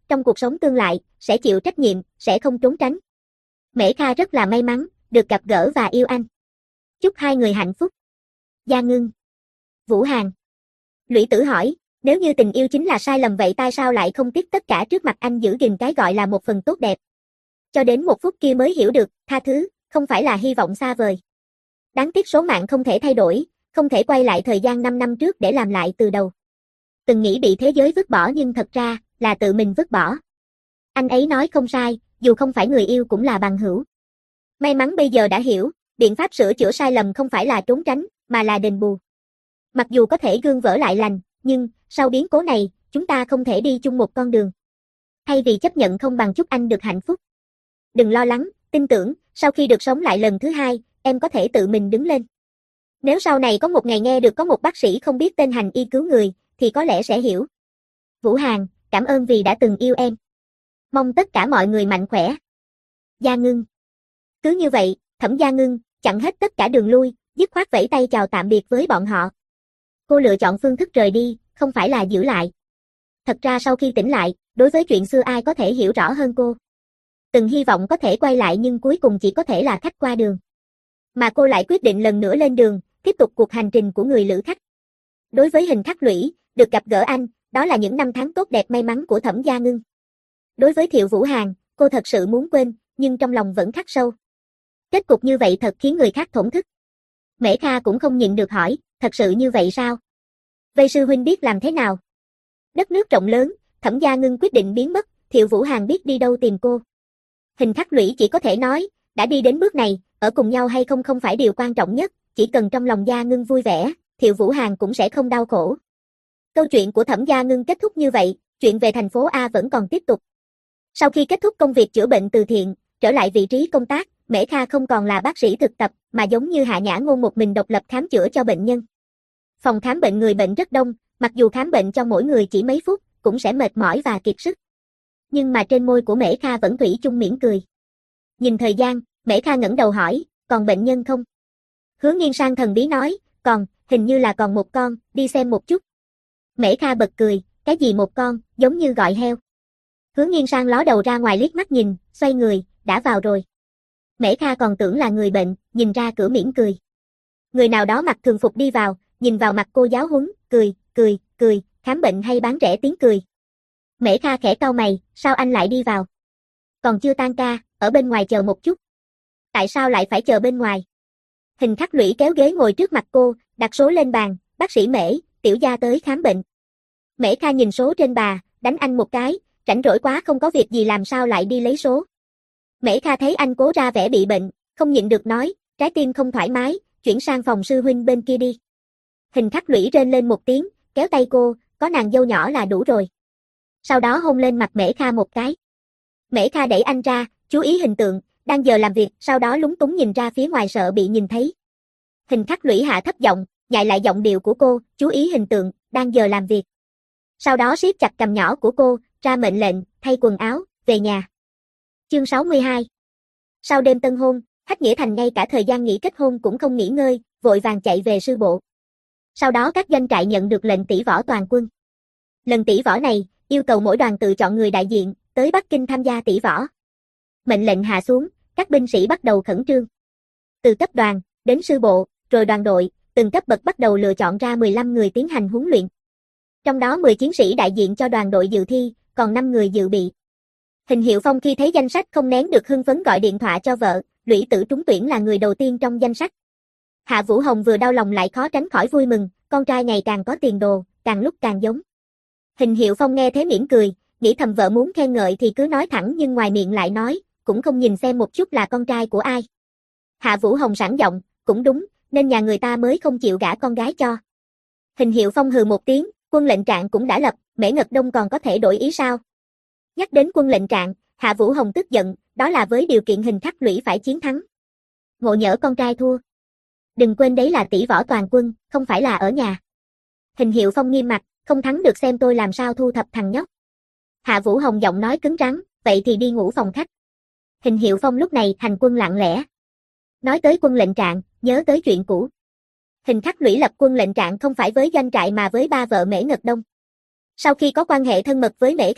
trong cuộc sống tương lai, sẽ chịu trách nhiệm, sẽ không trốn tránh. Mễ Kha rất là may mắn, được gặp gỡ và yêu anh. Chúc hai người hạnh phúc. Gia Ngưng. Vũ Hàn. Lũy Tử hỏi, nếu như tình yêu chính là sai lầm vậy tại sao lại không tiếc tất cả trước mặt anh giữ gìn cái gọi là một phần tốt đẹp. Cho đến một phút kia mới hiểu được, tha thứ, không phải là hy vọng xa vời. Đáng tiếc số mạng không thể thay đổi, không thể quay lại thời gian năm năm trước để làm lại từ đầu. Từng nghĩ bị thế giới vứt bỏ nhưng thật ra, là tự mình vứt bỏ. Anh ấy nói không sai, dù không phải người yêu cũng là bằng hữu. May mắn bây giờ đã hiểu, biện pháp sửa chữa sai lầm không phải là trốn tránh, mà là đền bù. Mặc dù có thể gương vỡ lại lành, nhưng, sau biến cố này, chúng ta không thể đi chung một con đường. Thay vì chấp nhận không bằng chúc anh được hạnh phúc. Đừng lo lắng, tin tưởng, sau khi được sống lại lần thứ hai, em có thể tự mình đứng lên. Nếu sau này có một ngày nghe được có một bác sĩ không biết tên hành y cứu người, thì có lẽ sẽ hiểu. Vũ Hàn, cảm ơn vì đã từng yêu em. Mong tất cả mọi người mạnh khỏe. Gia Ngưng. Cứ như vậy, Thẩm Gia Ngưng, chặn hết tất cả đường lui, dứt khoát vẫy tay chào tạm biệt với bọn họ. Cô lựa chọn phương thức rời đi, không phải là giữ lại. Thật ra sau khi tỉnh lại, đối với chuyện xưa ai có thể hiểu rõ hơn cô. Từng hy vọng có thể quay lại nhưng cuối cùng chỉ có thể là khách qua đường. Mà cô lại quyết định lần nữa lên đường, tiếp tục cuộc hành trình của người lữ khách. Đối với Hình Khắc Lũy, được gặp gỡ anh, đó là những năm tháng tốt đẹp may mắn của Thẩm Gia Ngưng. Đối với Thiệu Vũ Hàn, cô thật sự muốn quên, nhưng trong lòng vẫn khắc sâu. Kết cục như vậy thật khiến người khác thổn thức. Mễ Kha cũng không nhịn được hỏi, thật sự như vậy sao? Vậy sư huynh biết làm thế nào? Đất nước rộng lớn, Thẩm Gia Ngưng quyết định biến mất, Thiệu Vũ Hàn biết đi đâu tìm cô. Hình Khắc Lũy chỉ có thể nói, đã đi đến bước này, ở cùng nhau hay không không phải điều quan trọng nhất, chỉ cần trong lòng Gia Ngưng vui vẻ, Thiệu Vũ Hàn cũng sẽ không đau khổ. Câu chuyện của Thẩm Gia Ngưng kết thúc như vậy, chuyện về thành phố A vẫn còn tiếp tục. Sau khi kết thúc công việc chữa bệnh từ thiện, trở lại vị trí công tác, Mễ Kha không còn là bác sĩ thực tập, mà giống như Hạ Nhã Ngôn một mình độc lập khám chữa cho bệnh nhân. Phòng khám bệnh người bệnh rất đông, mặc dù khám bệnh cho mỗi người chỉ mấy phút, cũng sẽ mệt mỏi và kiệt sức. Nhưng mà trên môi của Mễ Kha vẫn thủy chung mỉm cười. Nhìn thời gian, Mễ Kha ngẩng đầu hỏi, còn bệnh nhân không? Hứa Nghiên Sang thần bí nói, còn, hình như là còn một con, đi xem một chút. Mễ Kha bật cười, cái gì một con, giống như gọi heo. Hứa Nghiên Sang ló đầu ra ngoài liếc mắt nhìn, xoay người, đã vào rồi. Mễ Kha còn tưởng là người bệnh, nhìn ra cửa mỉm cười. Người nào đó mặc thường phục đi vào, nhìn vào mặt cô giáo huấn, cười, cười, cười, khám bệnh hay bán rẻ tiếng cười. Mễ Kha khẽ cau mày, sao anh lại đi vào? Còn chưa tan ca, ở bên ngoài chờ một chút. Tại sao lại phải chờ bên ngoài? Hình Khắc Lũy kéo ghế ngồi trước mặt cô, đặt số lên bàn, bác sĩ Mễ, tiểu gia tới khám bệnh. Mễ Kha nhìn số trên bà, đánh anh một cái, rảnh rỗi quá không có việc gì làm sao lại đi lấy số. Mễ Kha thấy anh cố ra vẻ bị bệnh, không nhịn được nói, trái tim không thoải mái, chuyển sang phòng sư huynh bên kia đi. Hình Khắc Lũy rên lên một tiếng, kéo tay cô, có nàng dâu nhỏ là đủ rồi. Sau đó hôn lên mặt Mễ Kha một cái. Mễ Kha đẩy anh ra, chú ý hình tượng, đang giờ làm việc, sau đó lúng túng nhìn ra phía ngoài sợ bị nhìn thấy. Hình Khắc Lũy hạ thấp giọng, nhại lại giọng điệu của cô, chú ý hình tượng, đang giờ làm việc. Sau đó siết chặt cầm nhỏ của cô, ra mệnh lệnh, thay quần áo, về nhà. Chương sáu mươi hai. Sau đêm tân hôn, Hách Nghĩa Thành ngay cả thời gian nghỉ kết hôn cũng không nghỉ ngơi, vội vàng chạy về sư bộ. Sau đó các doanh trại nhận được lệnh tỷ võ toàn quân. Lần tỷ võ này, yêu cầu mỗi đoàn tự chọn người đại diện, tới Bắc Kinh tham gia tỷ võ. Mệnh lệnh hạ xuống, các binh sĩ bắt đầu khẩn trương. Từ cấp đoàn, đến sư bộ, rồi đoàn đội, từng cấp bậc bắt đầu lựa chọn ra mười lăm người tiến hành huấn luyện. Trong đó mười chiến sĩ đại diện cho đoàn đội dự thi, còn năm người dự bị. Hình Hiệu Phong khi thấy danh sách không nén được hưng phấn gọi điện thoại cho vợ, Lũy Tử trúng tuyển là người đầu tiên trong danh sách. Hạ Vũ Hồng vừa đau lòng lại khó tránh khỏi vui mừng, con trai ngày càng có tiền đồ, càng lúc càng giống. Hình Hiệu Phong nghe thế mỉm cười, nghĩ thầm vợ muốn khen ngợi thì cứ nói thẳng nhưng ngoài miệng lại nói, cũng không nhìn xem một chút là con trai của ai. Hạ Vũ Hồng sẵn giọng, cũng đúng, nên nhà người ta mới không chịu gả con gái cho. Hình Hiệu Phong hừ một tiếng, quân lệnh trạng cũng đã lập, Mễ Ngật Đông còn có thể đổi ý sao? Nhắc đến quân lệnh trạng, Hạ Vũ Hồng tức giận, đó là với điều kiện Hình Khắc Lũy phải chiến thắng. Ngộ nhỡ con trai thua. Đừng quên đấy là tỷ võ toàn quân, không phải là ở nhà. Hình Hiệu Phong nghiêm mặt, không thắng được xem tôi làm sao thu thập thằng nhóc. Hạ Vũ Hồng giọng nói cứng rắn, vậy thì đi ngủ phòng khách. Hình Hiệu Phong lúc này hành quân lặng lẽ. Nói tới quân lệnh trạng, nhớ tới chuyện cũ. Hình Khắc Lũy lập quân lệnh trạng không phải với doanh trại mà với ba vợ Mễ Ngật Đông. Sau khi có quan hệ thân mật với Mễ Kha,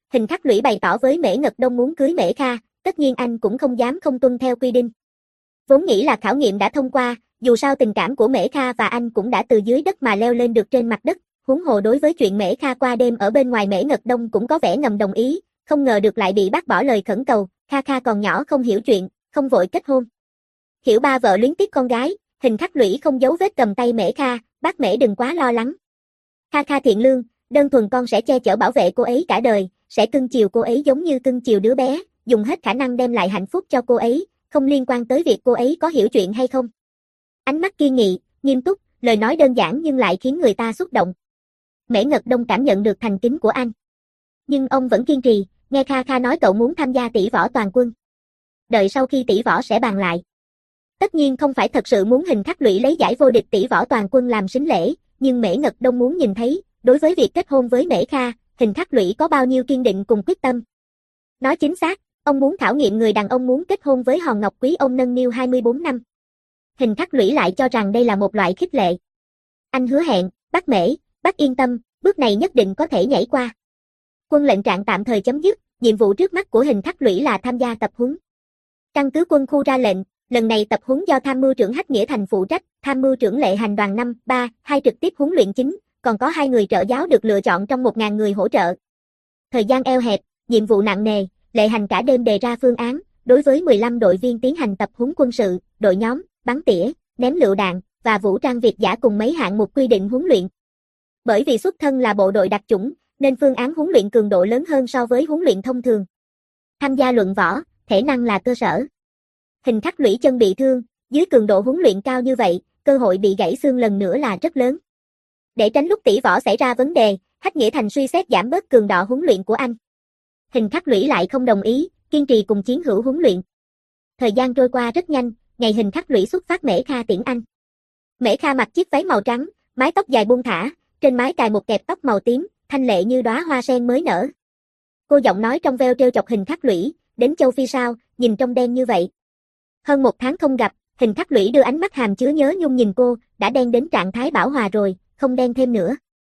Hình Khắc Lũy bày tỏ với Mễ Ngật Đông muốn cưới Mễ Kha, tất nhiên anh cũng không dám không tuân theo quy định. Vốn nghĩ là khảo nghiệm đã thông qua, dù sao tình cảm của Mễ Kha và anh cũng đã từ dưới đất mà leo lên được trên mặt đất, huống hồ đối với chuyện Mễ Kha qua đêm ở bên ngoài Mễ Ngật Đông cũng có vẻ ngầm đồng ý, không ngờ được lại bị bác bỏ lời khẩn cầu, Kha Kha còn nhỏ không hiểu chuyện, không vội kết hôn. Hiểu ba vợ luyến tiếc con gái, Hình Khắc Lũy không giấu vết cầm tay Mễ Kha, bác Mễ đừng quá lo lắng. Kha Kha thiện lương, đơn thuần con sẽ che chở bảo vệ cô ấy cả đời, sẽ cưng chiều cô ấy giống như cưng chiều đứa bé, dùng hết khả năng đem lại hạnh phúc cho cô ấy, không liên quan tới việc cô ấy có hiểu chuyện hay không. Ánh mắt kiên nghị, nghiêm túc, lời nói đơn giản nhưng lại khiến người ta xúc động. Mễ Ngật Đông cảm nhận được thành kính của anh. Nhưng ông vẫn kiên trì, nghe Kha Kha nói cậu muốn tham gia tỷ võ toàn quân. Đợi sau khi tỷ võ sẽ bàn lại. Tất nhiên không phải thật sự muốn Hình Khắc Lũy lấy giải vô địch tỷ võ toàn quân làm sính lễ, nhưng Mễ Ngật Đông muốn nhìn thấy, đối với việc kết hôn với Mễ Kha, Hình Khắc Lũy có bao nhiêu kiên định cùng quyết tâm. Nói chính xác, ông muốn khảo nghiệm người đàn ông muốn kết hôn với hòn ngọc quý ông nâng niu hai mươi bốn năm. Hình Khắc Lũy lại cho rằng đây là một loại khích lệ. Anh hứa hẹn, bác Mễ, bác yên tâm, bước này nhất định có thể nhảy qua. Quân lệnh trạng tạm thời chấm dứt, nhiệm vụ trước mắt của Hình Khắc Lũy là tham gia tập huấn. Căn cứ quân khu ra lệnh, lần này tập huấn do tham mưu trưởng Hách Nghĩa Thành phụ trách, tham mưu trưởng Lệ Hành đoàn năm ba hai trực tiếp huấn luyện chính, còn có hai người trợ giáo được lựa chọn trong một nghìn người hỗ trợ. Thời gian eo hẹp, nhiệm vụ nặng nề, Lệ Hành cả đêm đề ra phương án, đối với mười lăm đội viên tiến hành tập huấn quân sự, đội nhóm, bắn tỉa, ném lựu đạn và vũ trang việt dã cùng mấy hạng mục quy định huấn luyện. Bởi vì xuất thân là bộ đội đặc chủng, nên phương án huấn luyện cường độ lớn hơn so với huấn luyện thông thường. Tham gia luận võ, thể năng là cơ sở. Hình Khắc Lũy chân bị thương, dưới cường độ huấn luyện cao như vậy, cơ hội bị gãy xương lần nữa là rất lớn. Để tránh lúc tỷ võ xảy ra vấn đề, Hách Nghĩa Thành suy xét giảm bớt cường độ huấn luyện của anh. Hình Khắc Lũy lại không đồng ý, kiên trì cùng chiến hữu huấn luyện. Thời gian trôi qua rất nhanh, ngày Hình Khắc Lũy xuất phát Mễ Kha tiễn anh. Mễ Kha mặc chiếc váy màu trắng, mái tóc dài buông thả, trên mái cài một kẹp tóc màu tím, thanh lệ như đóa hoa sen mới nở. Cô giọng nói trong veo trêu chọc Hình Khắc Lũy, đến châu Phi sao, nhìn trong đen như vậy. Hơn một tháng không gặp, Hình Khắc Lũy đưa ánh mắt hàm chứa nhớ nhung nhìn cô, đã đen đến trạng thái bão hòa rồi, không đen thêm nữa.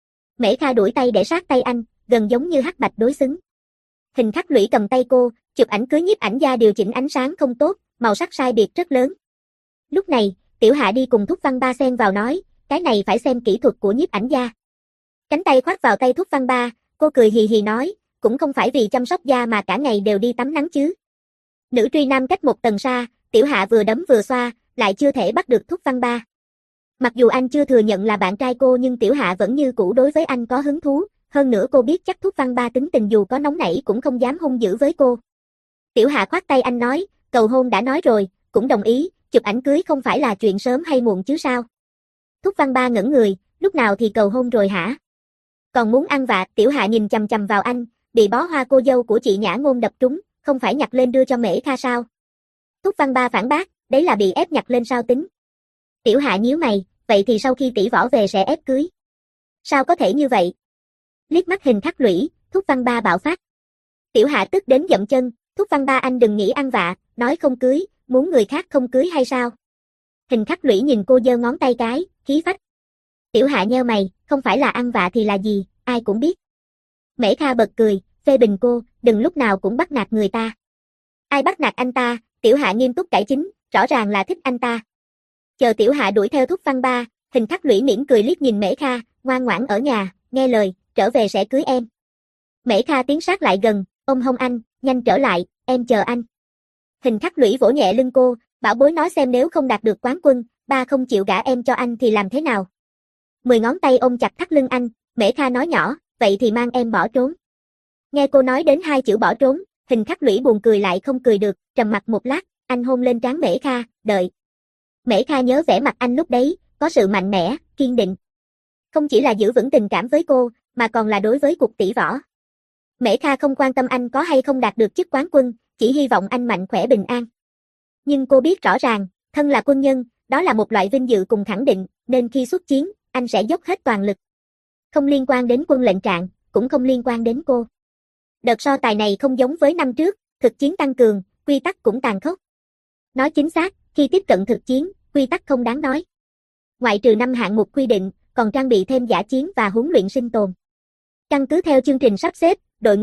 Mễ Kha đuổi tay để sát tay anh, gần giống như hắc bạch đối xứng. Hình Khắc Lũy cầm tay cô, chụp ảnh cưới nhiếp ảnh gia điều chỉnh ánh sáng không tốt, màu sắc sai biệt rất lớn. Lúc này, Tiểu Hạ đi cùng Thúc Văn Ba xen vào nói, cái này phải xem kỹ thuật của nhiếp ảnh gia. Cánh tay khoác vào tay Thúc Văn Ba, cô cười hì hì nói, cũng không phải vì chăm sóc da mà cả ngày đều đi tắm nắng chứ. Nữ truy nam cách một tầng xa, Tiểu Hạ vừa đấm vừa xoa, lại chưa thể bắt được Thúc Văn Ba. Mặc dù anh chưa thừa nhận là bạn trai cô nhưng Tiểu Hạ vẫn như cũ đối với anh có hứng thú, hơn nữa cô biết chắc Thúc Văn Ba tính tình dù có nóng nảy cũng không dám hung dữ với cô. Tiểu Hạ khoát tay anh nói, cầu hôn đã nói rồi, cũng đồng ý, chụp ảnh cưới không phải là chuyện sớm hay muộn chứ sao. Thúc Văn Ba ngẩn người, lúc nào thì cầu hôn rồi hả? Còn muốn ăn vạ, Tiểu Hạ nhìn chằm chằm vào anh, bị bó hoa cô dâu của chị Nhã Ngôn đập trúng, không phải nhặt lên đưa cho Mễ Kha sao? Thúc Văn Ba phản bác, đấy là bị ép nhặt lên sao tính. Tiểu Hạ nhíu mày, vậy thì sau khi tỷ võ về sẽ ép cưới. Sao có thể như vậy? Liếc mắt Hình Khắc Lũy, Thúc Văn Ba bạo phát. Tiểu Hạ tức đến dậm chân, Thúc Văn Ba anh đừng nghĩ ăn vạ, nói không cưới, muốn người khác không cưới hay sao? Hình Khắc Lũy nhìn cô giơ ngón tay cái, khí phách. Tiểu Hạ nheo mày, không phải là ăn vạ thì là gì, ai cũng biết. Mễ Kha bật cười, phê bình cô, đừng lúc nào cũng bắt nạt người ta. Ai bắt nạt anh ta? Tiểu Hạ nghiêm túc cải chính, rõ ràng là thích anh ta. Chờ Tiểu Hạ đuổi theo Thúc Văn Ba, Hình Khắc Lũy mỉm cười liếc nhìn Mễ Kha, ngoan ngoãn ở nhà, nghe lời, trở về sẽ cưới em. Mễ Kha tiến sát lại gần, ôm hông anh, nhanh trở lại, em chờ anh. Hình Khắc Lũy vỗ nhẹ lưng cô, bảo bối nói xem nếu không đạt được quán quân, ba không chịu gả em cho anh thì làm thế nào. Mười ngón tay ôm chặt thắt lưng anh, Mễ Kha nói nhỏ, vậy thì mang em bỏ trốn. Nghe cô nói đến hai chữ bỏ trốn, Hình Khắc Lũy buồn cười lại không cười được, trầm mặt một lát, anh hôn lên trán Mễ Kha, đợi. Mễ Kha nhớ vẻ mặt anh lúc đấy, có sự mạnh mẽ, kiên định. Không chỉ là giữ vững tình cảm với cô, mà còn là đối với cuộc tỷ võ. Mễ Kha không quan tâm anh có hay không đạt được chức quán quân, chỉ hy vọng anh mạnh khỏe bình an. Nhưng cô biết rõ ràng, thân là quân nhân, đó là một loại vinh dự cùng khẳng định, nên khi xuất chiến, anh sẽ dốc hết toàn lực. Không liên quan đến quân lệnh trạng, cũng không liên quan đến cô. Đợt so tài này không giống với năm trước, thực chiến tăng cường, quy tắc cũng tàn khốc. Nói chính xác, khi tiếp cận thực chiến, quy tắc không đáng nói. Ngoại trừ năm hạng mục quy định, còn trang bị thêm dã chiến và huấn luyện sinh tồn. Căn cứ theo chương trình sắp xếp, đội ngũ,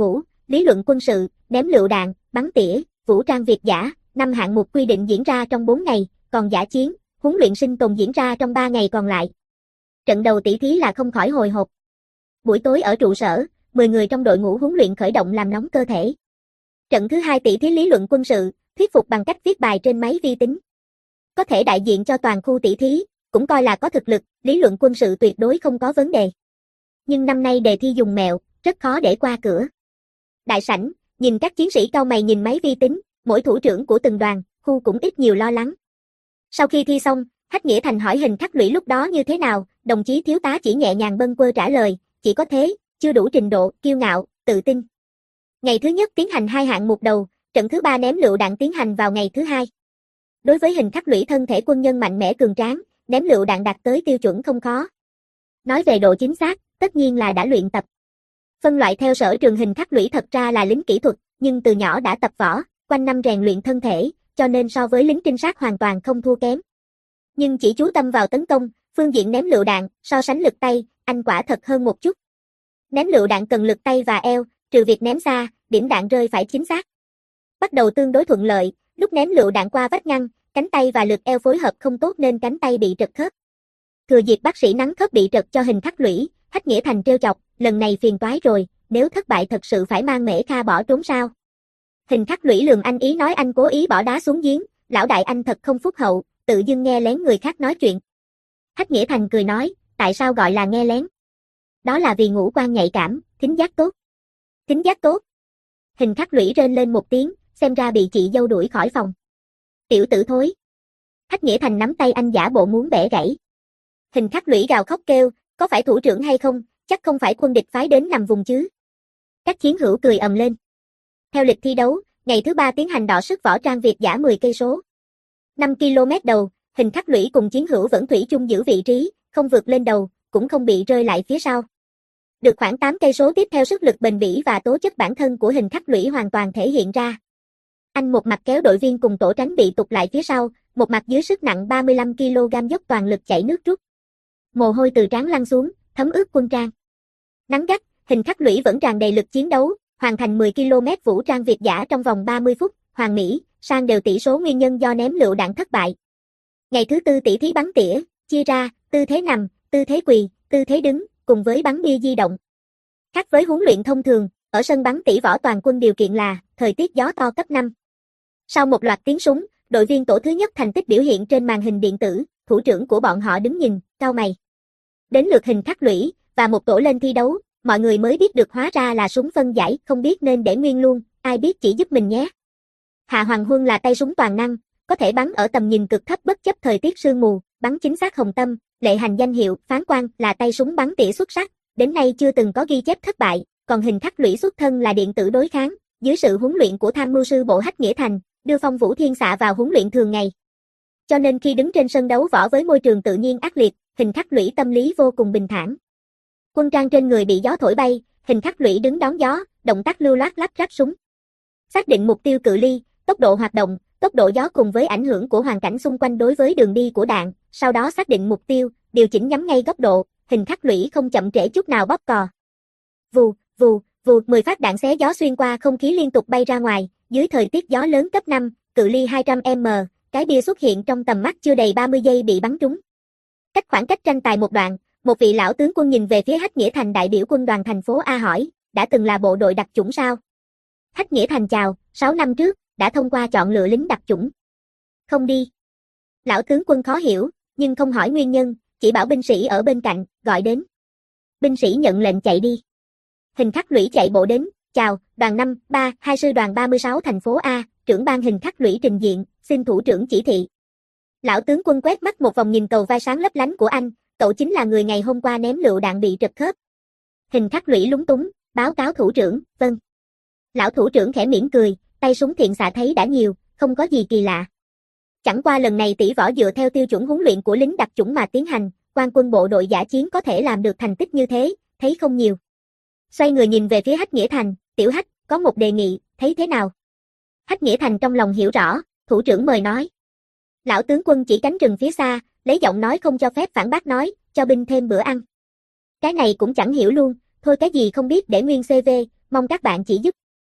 lý luận quân sự, ném lựu đạn, bắn tỉa, vũ trang việt dã, năm hạng mục quy định diễn ra trong bốn ngày, còn dã chiến, huấn luyện sinh tồn diễn ra trong ba ngày còn lại. Trận đầu tỷ thí là không khỏi hồi hộp. Buổi tối ở trụ sở, mười người trong đội ngũ huấn luyện khởi động làm nóng cơ thể. Trận thứ hai tỷ thí lý luận quân sự, thuyết phục bằng cách viết bài trên máy vi tính. Có thể đại diện cho toàn khu tỷ thí, cũng coi là có thực lực, lý luận quân sự tuyệt đối không có vấn đề. Nhưng năm nay đề thi dùng mẹo, rất khó để qua cửa. Đại sảnh, nhìn các chiến sĩ cau mày nhìn máy vi tính, mỗi thủ trưởng của từng đoàn, khu cũng ít nhiều lo lắng. Sau khi thi xong, Hách Nghĩa Thành hỏi Hình Khắc Lũy lúc đó như thế nào, đồng chí thiếu tá chỉ nhẹ nhàng bâng quơ trả lời, chỉ có thế, chưa đủ trình độ, kiêu ngạo, tự tin. Ngày thứ nhất tiến hành hai hạng mục đầu, trận thứ ba ném lựu đạn tiến hành vào ngày thứ hai. Đối với Hình Khắc Lũy thân thể quân nhân mạnh mẽ cường tráng, ném lựu đạn đạt tới tiêu chuẩn không khó. Nói về độ chính xác, tất nhiên là đã luyện tập. Phân loại theo sở trường Hình Khắc Lũy thật ra là lính kỹ thuật, nhưng từ nhỏ đã tập võ, quanh năm rèn luyện thân thể, cho nên so với lính trinh sát hoàn toàn không thua kém. Nhưng chỉ chú tâm vào tấn công, phương diện ném lựu đạn, so sánh lực tay, anh quả thật hơn một chút. Ném lựu đạn cần lực tay và eo, trừ việc ném xa, điểm đạn rơi phải chính xác. Bắt đầu tương đối thuận lợi, lúc ném lựu đạn qua vách ngăn, cánh tay và lực eo phối hợp không tốt nên cánh tay bị trật khớp. Thừa dịp bác sĩ nắng khớp bị trật cho Hình Khắc Lũy, Hách Nghĩa Thành trêu chọc, lần này phiền toái rồi, nếu thất bại thật sự phải mang Mễ Kha bỏ trốn sao? Hình Khắc Lũy lườm anh ý nói anh cố ý bỏ đá xuống giếng, lão đại anh thật không phúc hậu, tự dưng nghe lén người khác nói chuyện. Hách Nghĩa Thành cười nói, tại sao gọi là nghe lén? Đó là vì ngũ quan nhạy cảm, thính giác tốt. Thính giác tốt. Hình Khắc Lũy rên lên một tiếng, xem ra bị chị dâu đuổi khỏi phòng. Tiểu tử thối. Hách Nghĩa Thành nắm tay anh giả bộ muốn bẻ gãy. Hình Khắc Lũy gào khóc kêu, có phải thủ trưởng hay không, chắc không phải quân địch phái đến nằm vùng chứ. Các chiến hữu cười ầm lên. Theo lịch thi đấu, ngày thứ ba tiến hành đọ sức võ trang việt dã mười cây số. năm ki lô mét đầu, Hình Khắc Lũy cùng chiến hữu vẫn thủy chung giữ vị trí, không vượt lên đầu, cũng không bị rơi lại phía sau. Được khoảng tám cây số tiếp theo sức lực bền bỉ và tố chất bản thân của Hình Khắc Lũy hoàn toàn thể hiện ra. Anh một mặt kéo đội viên cùng tổ tránh bị tụt lại phía sau, một mặt dưới sức nặng ba mươi lăm ki lô gam dốc toàn lực chảy nước rút. Mồ hôi từ trán lăn xuống, thấm ướt quân trang. Nắng gắt, Hình Khắc Lũy vẫn tràn đầy lực chiến đấu, hoàn thành mười ki lô mét vũ trang việt dã trong vòng ba mươi phút, hoàn mỹ, sang đều tỷ số nguyên nhân do ném lựu đạn thất bại. Ngày thứ tư tỷ thí bắn tỉa, chia ra, tư thế nằm, tư thế quỳ, tư thế đứng, cùng với bắn bia di động. Khác với huấn luyện thông thường, ở sân bắn tỉ võ toàn quân điều kiện là thời tiết gió to cấp năm. Sau một loạt tiếng súng, đội viên tổ thứ nhất thành tích biểu hiện trên màn hình điện tử, thủ trưởng của bọn họ đứng nhìn, cau mày. Đến lượt Hình Khắc Lũy và một tổ lên thi đấu, mọi người mới biết được hóa ra là súng phân giải, không biết nên để nguyên luôn, ai biết chỉ giúp mình nhé. Hạ Hoàng Huân là tay súng toàn năng, có thể bắn ở tầm nhìn cực thấp bất chấp thời tiết sương mù, bắn chính xác hồng tâm. Lệ Hành danh hiệu Phán Quan là tay súng bắn tỉa xuất sắc, đến nay chưa từng có ghi chép thất bại, còn Hình Khắc Lũy xuất thân là điện tử đối kháng, dưới sự huấn luyện của tham mưu sư bộ Hách Nghĩa Thành, đưa Phong Vũ Thiên xạ vào huấn luyện thường ngày. Cho nên khi đứng trên sân đấu võ với môi trường tự nhiên ác liệt, Hình Khắc Lũy tâm lý vô cùng bình thản. Quân trang trên người bị gió thổi bay, Hình Khắc Lũy đứng đón gió, động tác lưu loát lắp ráp súng. Xác định mục tiêu cự ly, tốc độ hoạt động, tốc độ gió cùng với ảnh hưởng của hoàn cảnh xung quanh đối với đường đi của đạn, sau đó xác định mục tiêu, điều chỉnh nhắm ngay góc độ, Hình Khắc Lũy không chậm trễ chút nào bóp cò. Vù, vù, vù, mười phát đạn xé gió xuyên qua không khí liên tục bay ra ngoài, dưới thời tiết gió lớn cấp năm, cự ly hai trăm mét, cái bia xuất hiện trong tầm mắt chưa đầy ba mươi giây bị bắn trúng. Cách khoảng cách tranh tài một đoạn, một vị lão tướng quân nhìn về phía Hách Nghĩa Thành đại biểu quân đoàn thành phố A hỏi, đã từng là bộ đội đặc chủng sao? Hách Nghĩa Thành chào, sáu năm trước, đã thông qua chọn lựa lính đặc chủng. Không đi. Lão tướng quân khó hiểu, nhưng không hỏi nguyên nhân, chỉ bảo binh sĩ ở bên cạnh, gọi đến. Binh sĩ nhận lệnh chạy đi. Hình Khắc Lũy chạy bộ đến, chào, đoàn năm, ba, hai sư đoàn ba mươi sáu thành phố A, trưởng ban Hình Khắc Lũy trình diện, xin thủ trưởng chỉ thị. Lão tướng quân quét mắt một vòng nhìn cầu vai sáng lấp lánh của anh, cậu chính là người ngày hôm qua ném lựu đạn bị trật khớp. Hình Khắc Lũy lúng túng, báo cáo thủ trưởng, vâng. Lão thủ trưởng khẽ mỉm cười, tay súng thiện xạ thấy đã nhiều, không có gì kỳ lạ. Chẳng qua lần này tỷ võ dựa theo tiêu chuẩn huấn luyện của lính đặc chủng mà tiến hành, quan quân bộ đội dã chiến có thể làm được thành tích như thế, thấy không nhiều. Xoay người nhìn về phía Hách Nghĩa Thành, tiểu Hách, có một đề nghị, thấy thế nào? Hách Nghĩa Thành trong lòng hiểu rõ, thủ trưởng mời nói. Lão tướng quân chỉ cánh rừng phía xa, lấy giọng nói không cho phép phản bác nói, cho binh thêm bữa ăn. Cái này cũng chẳng hiểu luôn, thôi cái gì không biết để nguyên xê vê, mong các bạn chỉ giúp.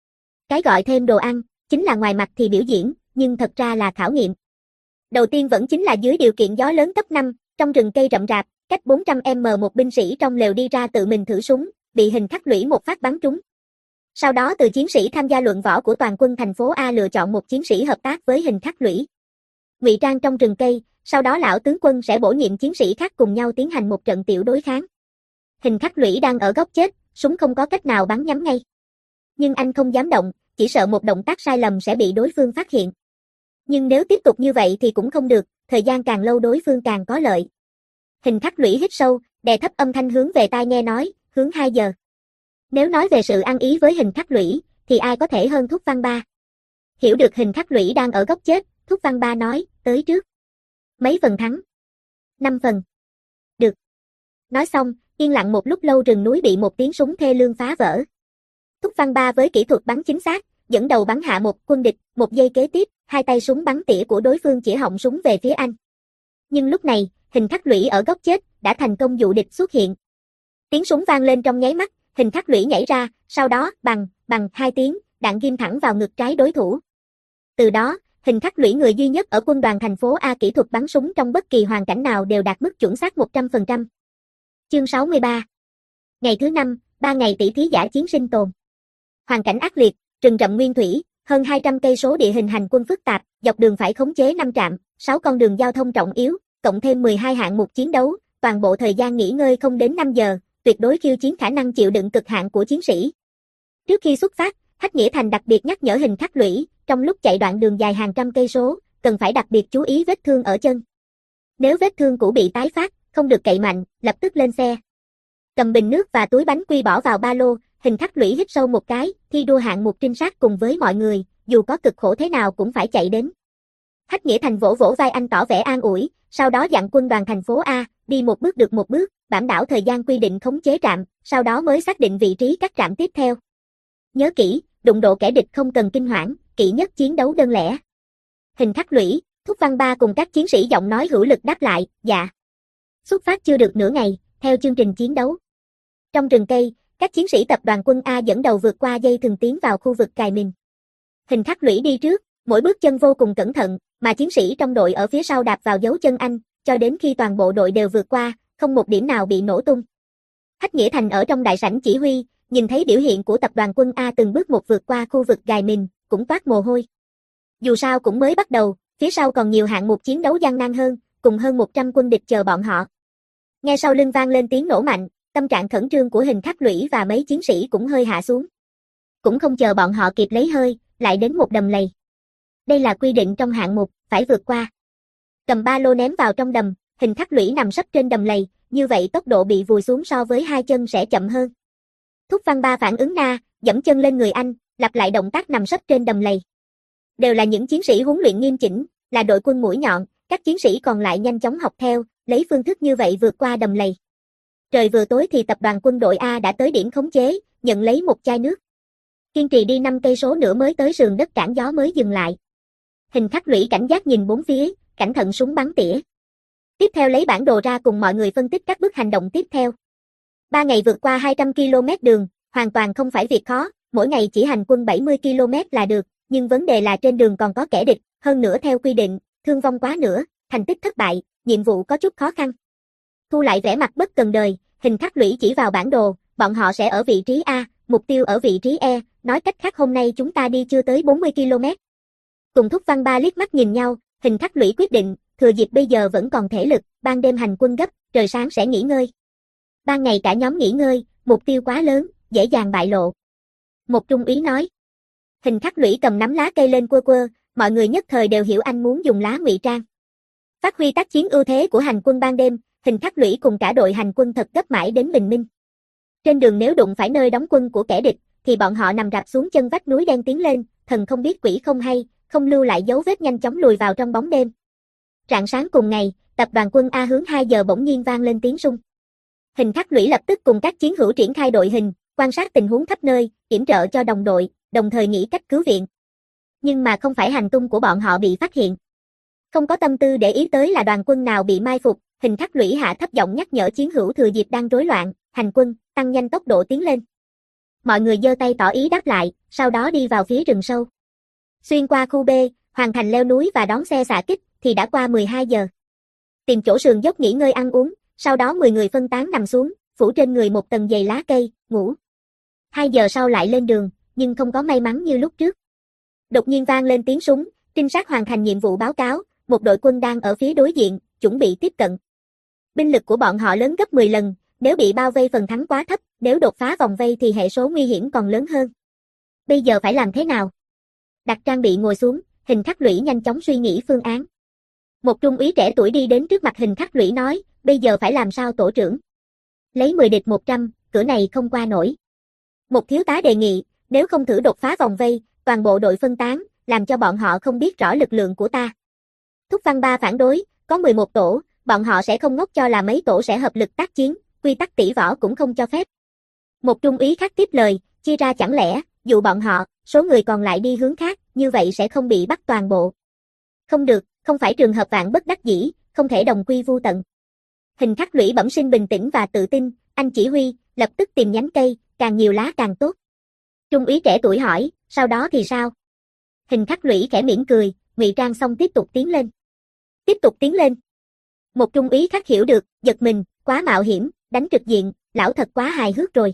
Cái gọi thêm đồ ăn, chính là ngoài mặt thì biểu diễn, nhưng thật ra là khảo nghiệm. Đầu tiên vẫn chính là dưới điều kiện gió lớn cấp năm, trong rừng cây rậm rạp, cách bốn trăm mét một binh sĩ trong lều đi ra tự mình thử súng, bị Hình Khắc Lũy một phát bắn trúng. Sau đó từ chiến sĩ tham gia luận võ của toàn quân thành phố A lựa chọn một chiến sĩ hợp tác với Hình Khắc Lũy. Ngụy trang trong rừng cây, sau đó lão tướng quân sẽ bổ nhiệm chiến sĩ khác cùng nhau tiến hành một trận tiểu đối kháng. Hình Khắc Lũy đang ở góc chết, súng không có cách nào bắn nhắm ngay. Nhưng anh không dám động, chỉ sợ một động tác sai lầm sẽ bị đối phương phát hiện. Nhưng nếu tiếp tục như vậy thì cũng không được, thời gian càng lâu đối phương càng có lợi. Hình Khắc Lũy hít sâu, đè thấp âm thanh hướng về tai nghe nói, hướng hai giờ. Nếu nói về sự ăn ý với Hình Khắc Lũy, thì ai có thể hơn Thúc Văn Ba. Hiểu được Hình Khắc Lũy đang ở góc chết, Thúc Văn Ba nói, tới trước. Mấy phần thắng? Năm phần. Được. Nói xong, yên lặng một lúc lâu rừng núi bị một tiếng súng thê lương phá vỡ. Thúc Văn Ba với kỹ thuật bắn chính xác, dẫn đầu bắn hạ một quân địch, một giây kế tiếp, hai tay súng bắn tỉa của đối phương chỉ họng súng về phía anh. Nhưng lúc này, Hình Khắc Lũy ở góc chết, đã thành công dụ địch xuất hiện. Tiếng súng vang lên trong nháy mắt, Hình Khắc Lũy nhảy ra, sau đó, bằng, bằng hai tiếng, đạn ghim thẳng vào ngực trái đối thủ. Từ đó, Hình Khắc Lũy người duy nhất ở quân đoàn thành phố A kỹ thuật bắn súng trong bất kỳ hoàn cảnh nào đều đạt mức chuẩn xác một trăm phần trăm. Chương sáu mươi ba. Ngày thứ năm, ba ngày tỷ thí giả chiến sinh tồn. Hoàn cảnh ác liệt, rừng rậm nguyên thủy, hơn hai trăm cây số địa hình hành quân phức tạp, dọc đường phải khống chế năm trạm, sáu con đường giao thông trọng yếu, cộng thêm mười hai hạng mục chiến đấu, toàn bộ thời gian nghỉ ngơi không đến năm giờ, tuyệt đối khiêu chiến khả năng chịu đựng cực hạn của chiến sĩ. Trước khi xuất phát, Hách Nghĩa Thành đặc biệt nhắc nhở Hình Khắc Lũy, trong lúc chạy đoạn đường dài hàng trăm cây số, cần phải đặc biệt chú ý vết thương ở chân. Nếu vết thương cũ bị tái phát, không được cậy mạnh, lập tức lên xe. Cầm bình nước và túi bánh quy bỏ vào ba lô, Hình Khắc Lũy hít sâu một cái, thi đua hạng mục trinh sát cùng với mọi người, dù có cực khổ thế nào cũng phải chạy đến. Hách Nghĩa Thành vỗ vỗ vai anh tỏ vẻ an ủi, sau đó dặn quân đoàn thành phố A, đi một bước được một bước, đảm bảo thời gian quy định khống chế trạm, sau đó mới xác định vị trí các trạm tiếp theo. Nhớ kỹ, đụng độ kẻ địch không cần kinh hoảng, kỹ nhất chiến đấu đơn lẻ. Hình Khắc Lũy, Thúc Văn Ba cùng các chiến sĩ giọng nói hữu lực đáp lại, dạ. Xuất phát chưa được nửa ngày, theo chương trình chiến đấu. Trong rừng cây, các chiến sĩ tập đoàn quân A dẫn đầu vượt qua dây thừng tiến vào khu vực cài mìn. Hình Khắc Lũy đi trước, mỗi bước chân vô cùng cẩn thận, mà chiến sĩ trong đội ở phía sau đạp vào dấu chân anh, cho đến khi toàn bộ đội đều vượt qua, không một điểm nào bị nổ tung. Hách Nghĩa Thành ở trong đại sảnh chỉ huy, nhìn thấy biểu hiện của tập đoàn quân A từng bước một vượt qua khu vực gài mìn, cũng toát mồ hôi. Dù sao cũng mới bắt đầu, phía sau còn nhiều hạng mục chiến đấu gian nan hơn, cùng hơn một trăm quân địch chờ bọn họ. Nghe sau lưng vang lên tiếng nổ mạnh, tâm trạng khẩn trương của Hình Khắc Lũy và mấy chiến sĩ cũng hơi hạ xuống. Cũng không chờ bọn họ kịp lấy hơi, lại đến một đầm lầy. Đây là quy định trong hạng mục, phải vượt qua. Cầm ba lô ném vào trong đầm, Hình Khắc Lũy nằm sấp trên đầm lầy, như vậy tốc độ bị vùi xuống so với hai chân sẽ chậm hơn. Thúc Văn Ba phản ứng na, dẫm chân lên người anh, lặp lại động tác nằm sấp trên đầm lầy. Đều là những chiến sĩ huấn luyện nghiêm chỉnh, là đội quân mũi nhọn, các chiến sĩ còn lại nhanh chóng học theo, lấy phương thức như vậy vượt qua đầm lầy. Trời vừa tối thì tập đoàn quân đội A đã tới điểm khống chế, nhận lấy một chai nước. Kiên trì đi năm cây số nữa mới tới sườn đất cản gió mới dừng lại. Hình Khắc Lũy cảnh giác nhìn bốn phía, cẩn thận súng bắn tỉa. Tiếp theo lấy bản đồ ra cùng mọi người phân tích các bước hành động tiếp theo. Ba ngày vượt qua hai trăm ki lô mét đường, hoàn toàn không phải việc khó, mỗi ngày chỉ hành quân bảy mươi ki lô mét là được, nhưng vấn đề là trên đường còn có kẻ địch, hơn nữa theo quy định, thương vong quá nữa, thành tích thất bại, nhiệm vụ có chút khó khăn. Thu lại vẻ mặt bất cần đời, Hình Khắc Lũy chỉ vào bản đồ, bọn họ sẽ ở vị trí A, mục tiêu ở vị trí E, nói cách khác hôm nay chúng ta đi chưa tới bốn mươi ki lô mét. Cùng Thúc Văn Ba liếc mắt nhìn nhau, Hình Khắc Lũy quyết định, thừa dịp bây giờ vẫn còn thể lực, ban đêm hành quân gấp, trời sáng sẽ nghỉ ngơi. Ban ngày cả nhóm nghỉ ngơi, mục tiêu quá lớn, dễ dàng bại lộ. Một trung úy nói. Hình Khắc Lũy cầm nắm lá cây lên quơ quơ, mọi người nhất thời đều hiểu anh muốn dùng lá ngụy trang. Phát huy tác chiến ưu thế của hành quân ban đêm, Hình Khắc Lũy cùng cả đội hành quân thật gấp mãi đến bình minh. Trên đường nếu đụng phải nơi đóng quân của kẻ địch, thì bọn họ nằm rạp xuống chân vách núi đen tiến lên, thần không biết quỷ không hay, không lưu lại dấu vết nhanh chóng lùi vào trong bóng đêm. Rạng sáng cùng ngày, tập đoàn quân A hướng hai giờ bỗng nhiên vang lên tiếng sung. Hình Khắc Lũy lập tức cùng các chiến hữu triển khai đội hình, quan sát tình huống khắp nơi, yểm trợ cho đồng đội, đồng thời nghĩ cách cứu viện. Nhưng mà không phải hành tung của bọn họ bị phát hiện. Không có tâm tư để ý tới là đoàn quân nào bị mai phục, Hình Khắc Lũy hạ thấp giọng nhắc nhở chiến hữu thừa dịp đang rối loạn, hành quân, tăng nhanh tốc độ tiến lên. Mọi người giơ tay tỏ ý đáp lại, sau đó đi vào phía rừng sâu. Xuyên qua khu B, hoàn thành leo núi và đón xe xạ kích, thì đã qua mười hai giờ. Tìm chỗ sườn dốc nghỉ ngơi ăn uống, sau đó mười người phân tán nằm xuống, phủ trên người một tầng dày lá cây, ngủ. Hai giờ sau lại lên đường, nhưng không có may mắn như lúc trước. Đột nhiên vang lên tiếng súng, trinh sát hoàn thành nhiệm vụ báo cáo, một đội quân đang ở phía đối diện, chuẩn bị tiếp cận. Binh lực của bọn họ lớn gấp mười lần, nếu bị bao vây phần thắng quá thấp, nếu đột phá vòng vây thì hệ số nguy hiểm còn lớn hơn. Bây giờ phải làm thế nào? Đặt trang bị ngồi xuống, Hình Khắc Lũy nhanh chóng suy nghĩ phương án. Một trung úy trẻ tuổi đi đến trước mặt Hình Khắc Lũy nói, bây giờ phải làm sao tổ trưởng? Lấy mười địch một trăm, cửa này không qua nổi. Một thiếu tá đề nghị, nếu không thử đột phá vòng vây, toàn bộ đội phân tán, làm cho bọn họ không biết rõ lực lượng của ta. Thúc Văn Ba phản đối, có mười một tổ, bọn họ sẽ không ngốc cho là mấy tổ sẽ hợp lực tác chiến, quy tắc tỷ võ cũng không cho phép. Một trung úy khác tiếp lời, chia ra chẳng lẽ, dụ bọn họ, số người còn lại đi hướng khác, như vậy sẽ không bị bắt toàn bộ. Không được, không phải trường hợp vạn bất đắc dĩ, không thể đồng quy vu tận. Hình Khắc Lũy bẩm sinh bình tĩnh và tự tin, anh chỉ huy, lập tức tìm nhánh cây, càng nhiều lá càng tốt. Trung úy trẻ tuổi hỏi, sau đó thì sao? Hình Khắc Lũy khẽ mỉm cười, ngụy trang xong tiếp tục tiến lên. Tiếp tục tiến lên. Một trung úy khác hiểu được, giật mình, quá mạo hiểm, đánh trực diện, lão thật quá hài hước rồi.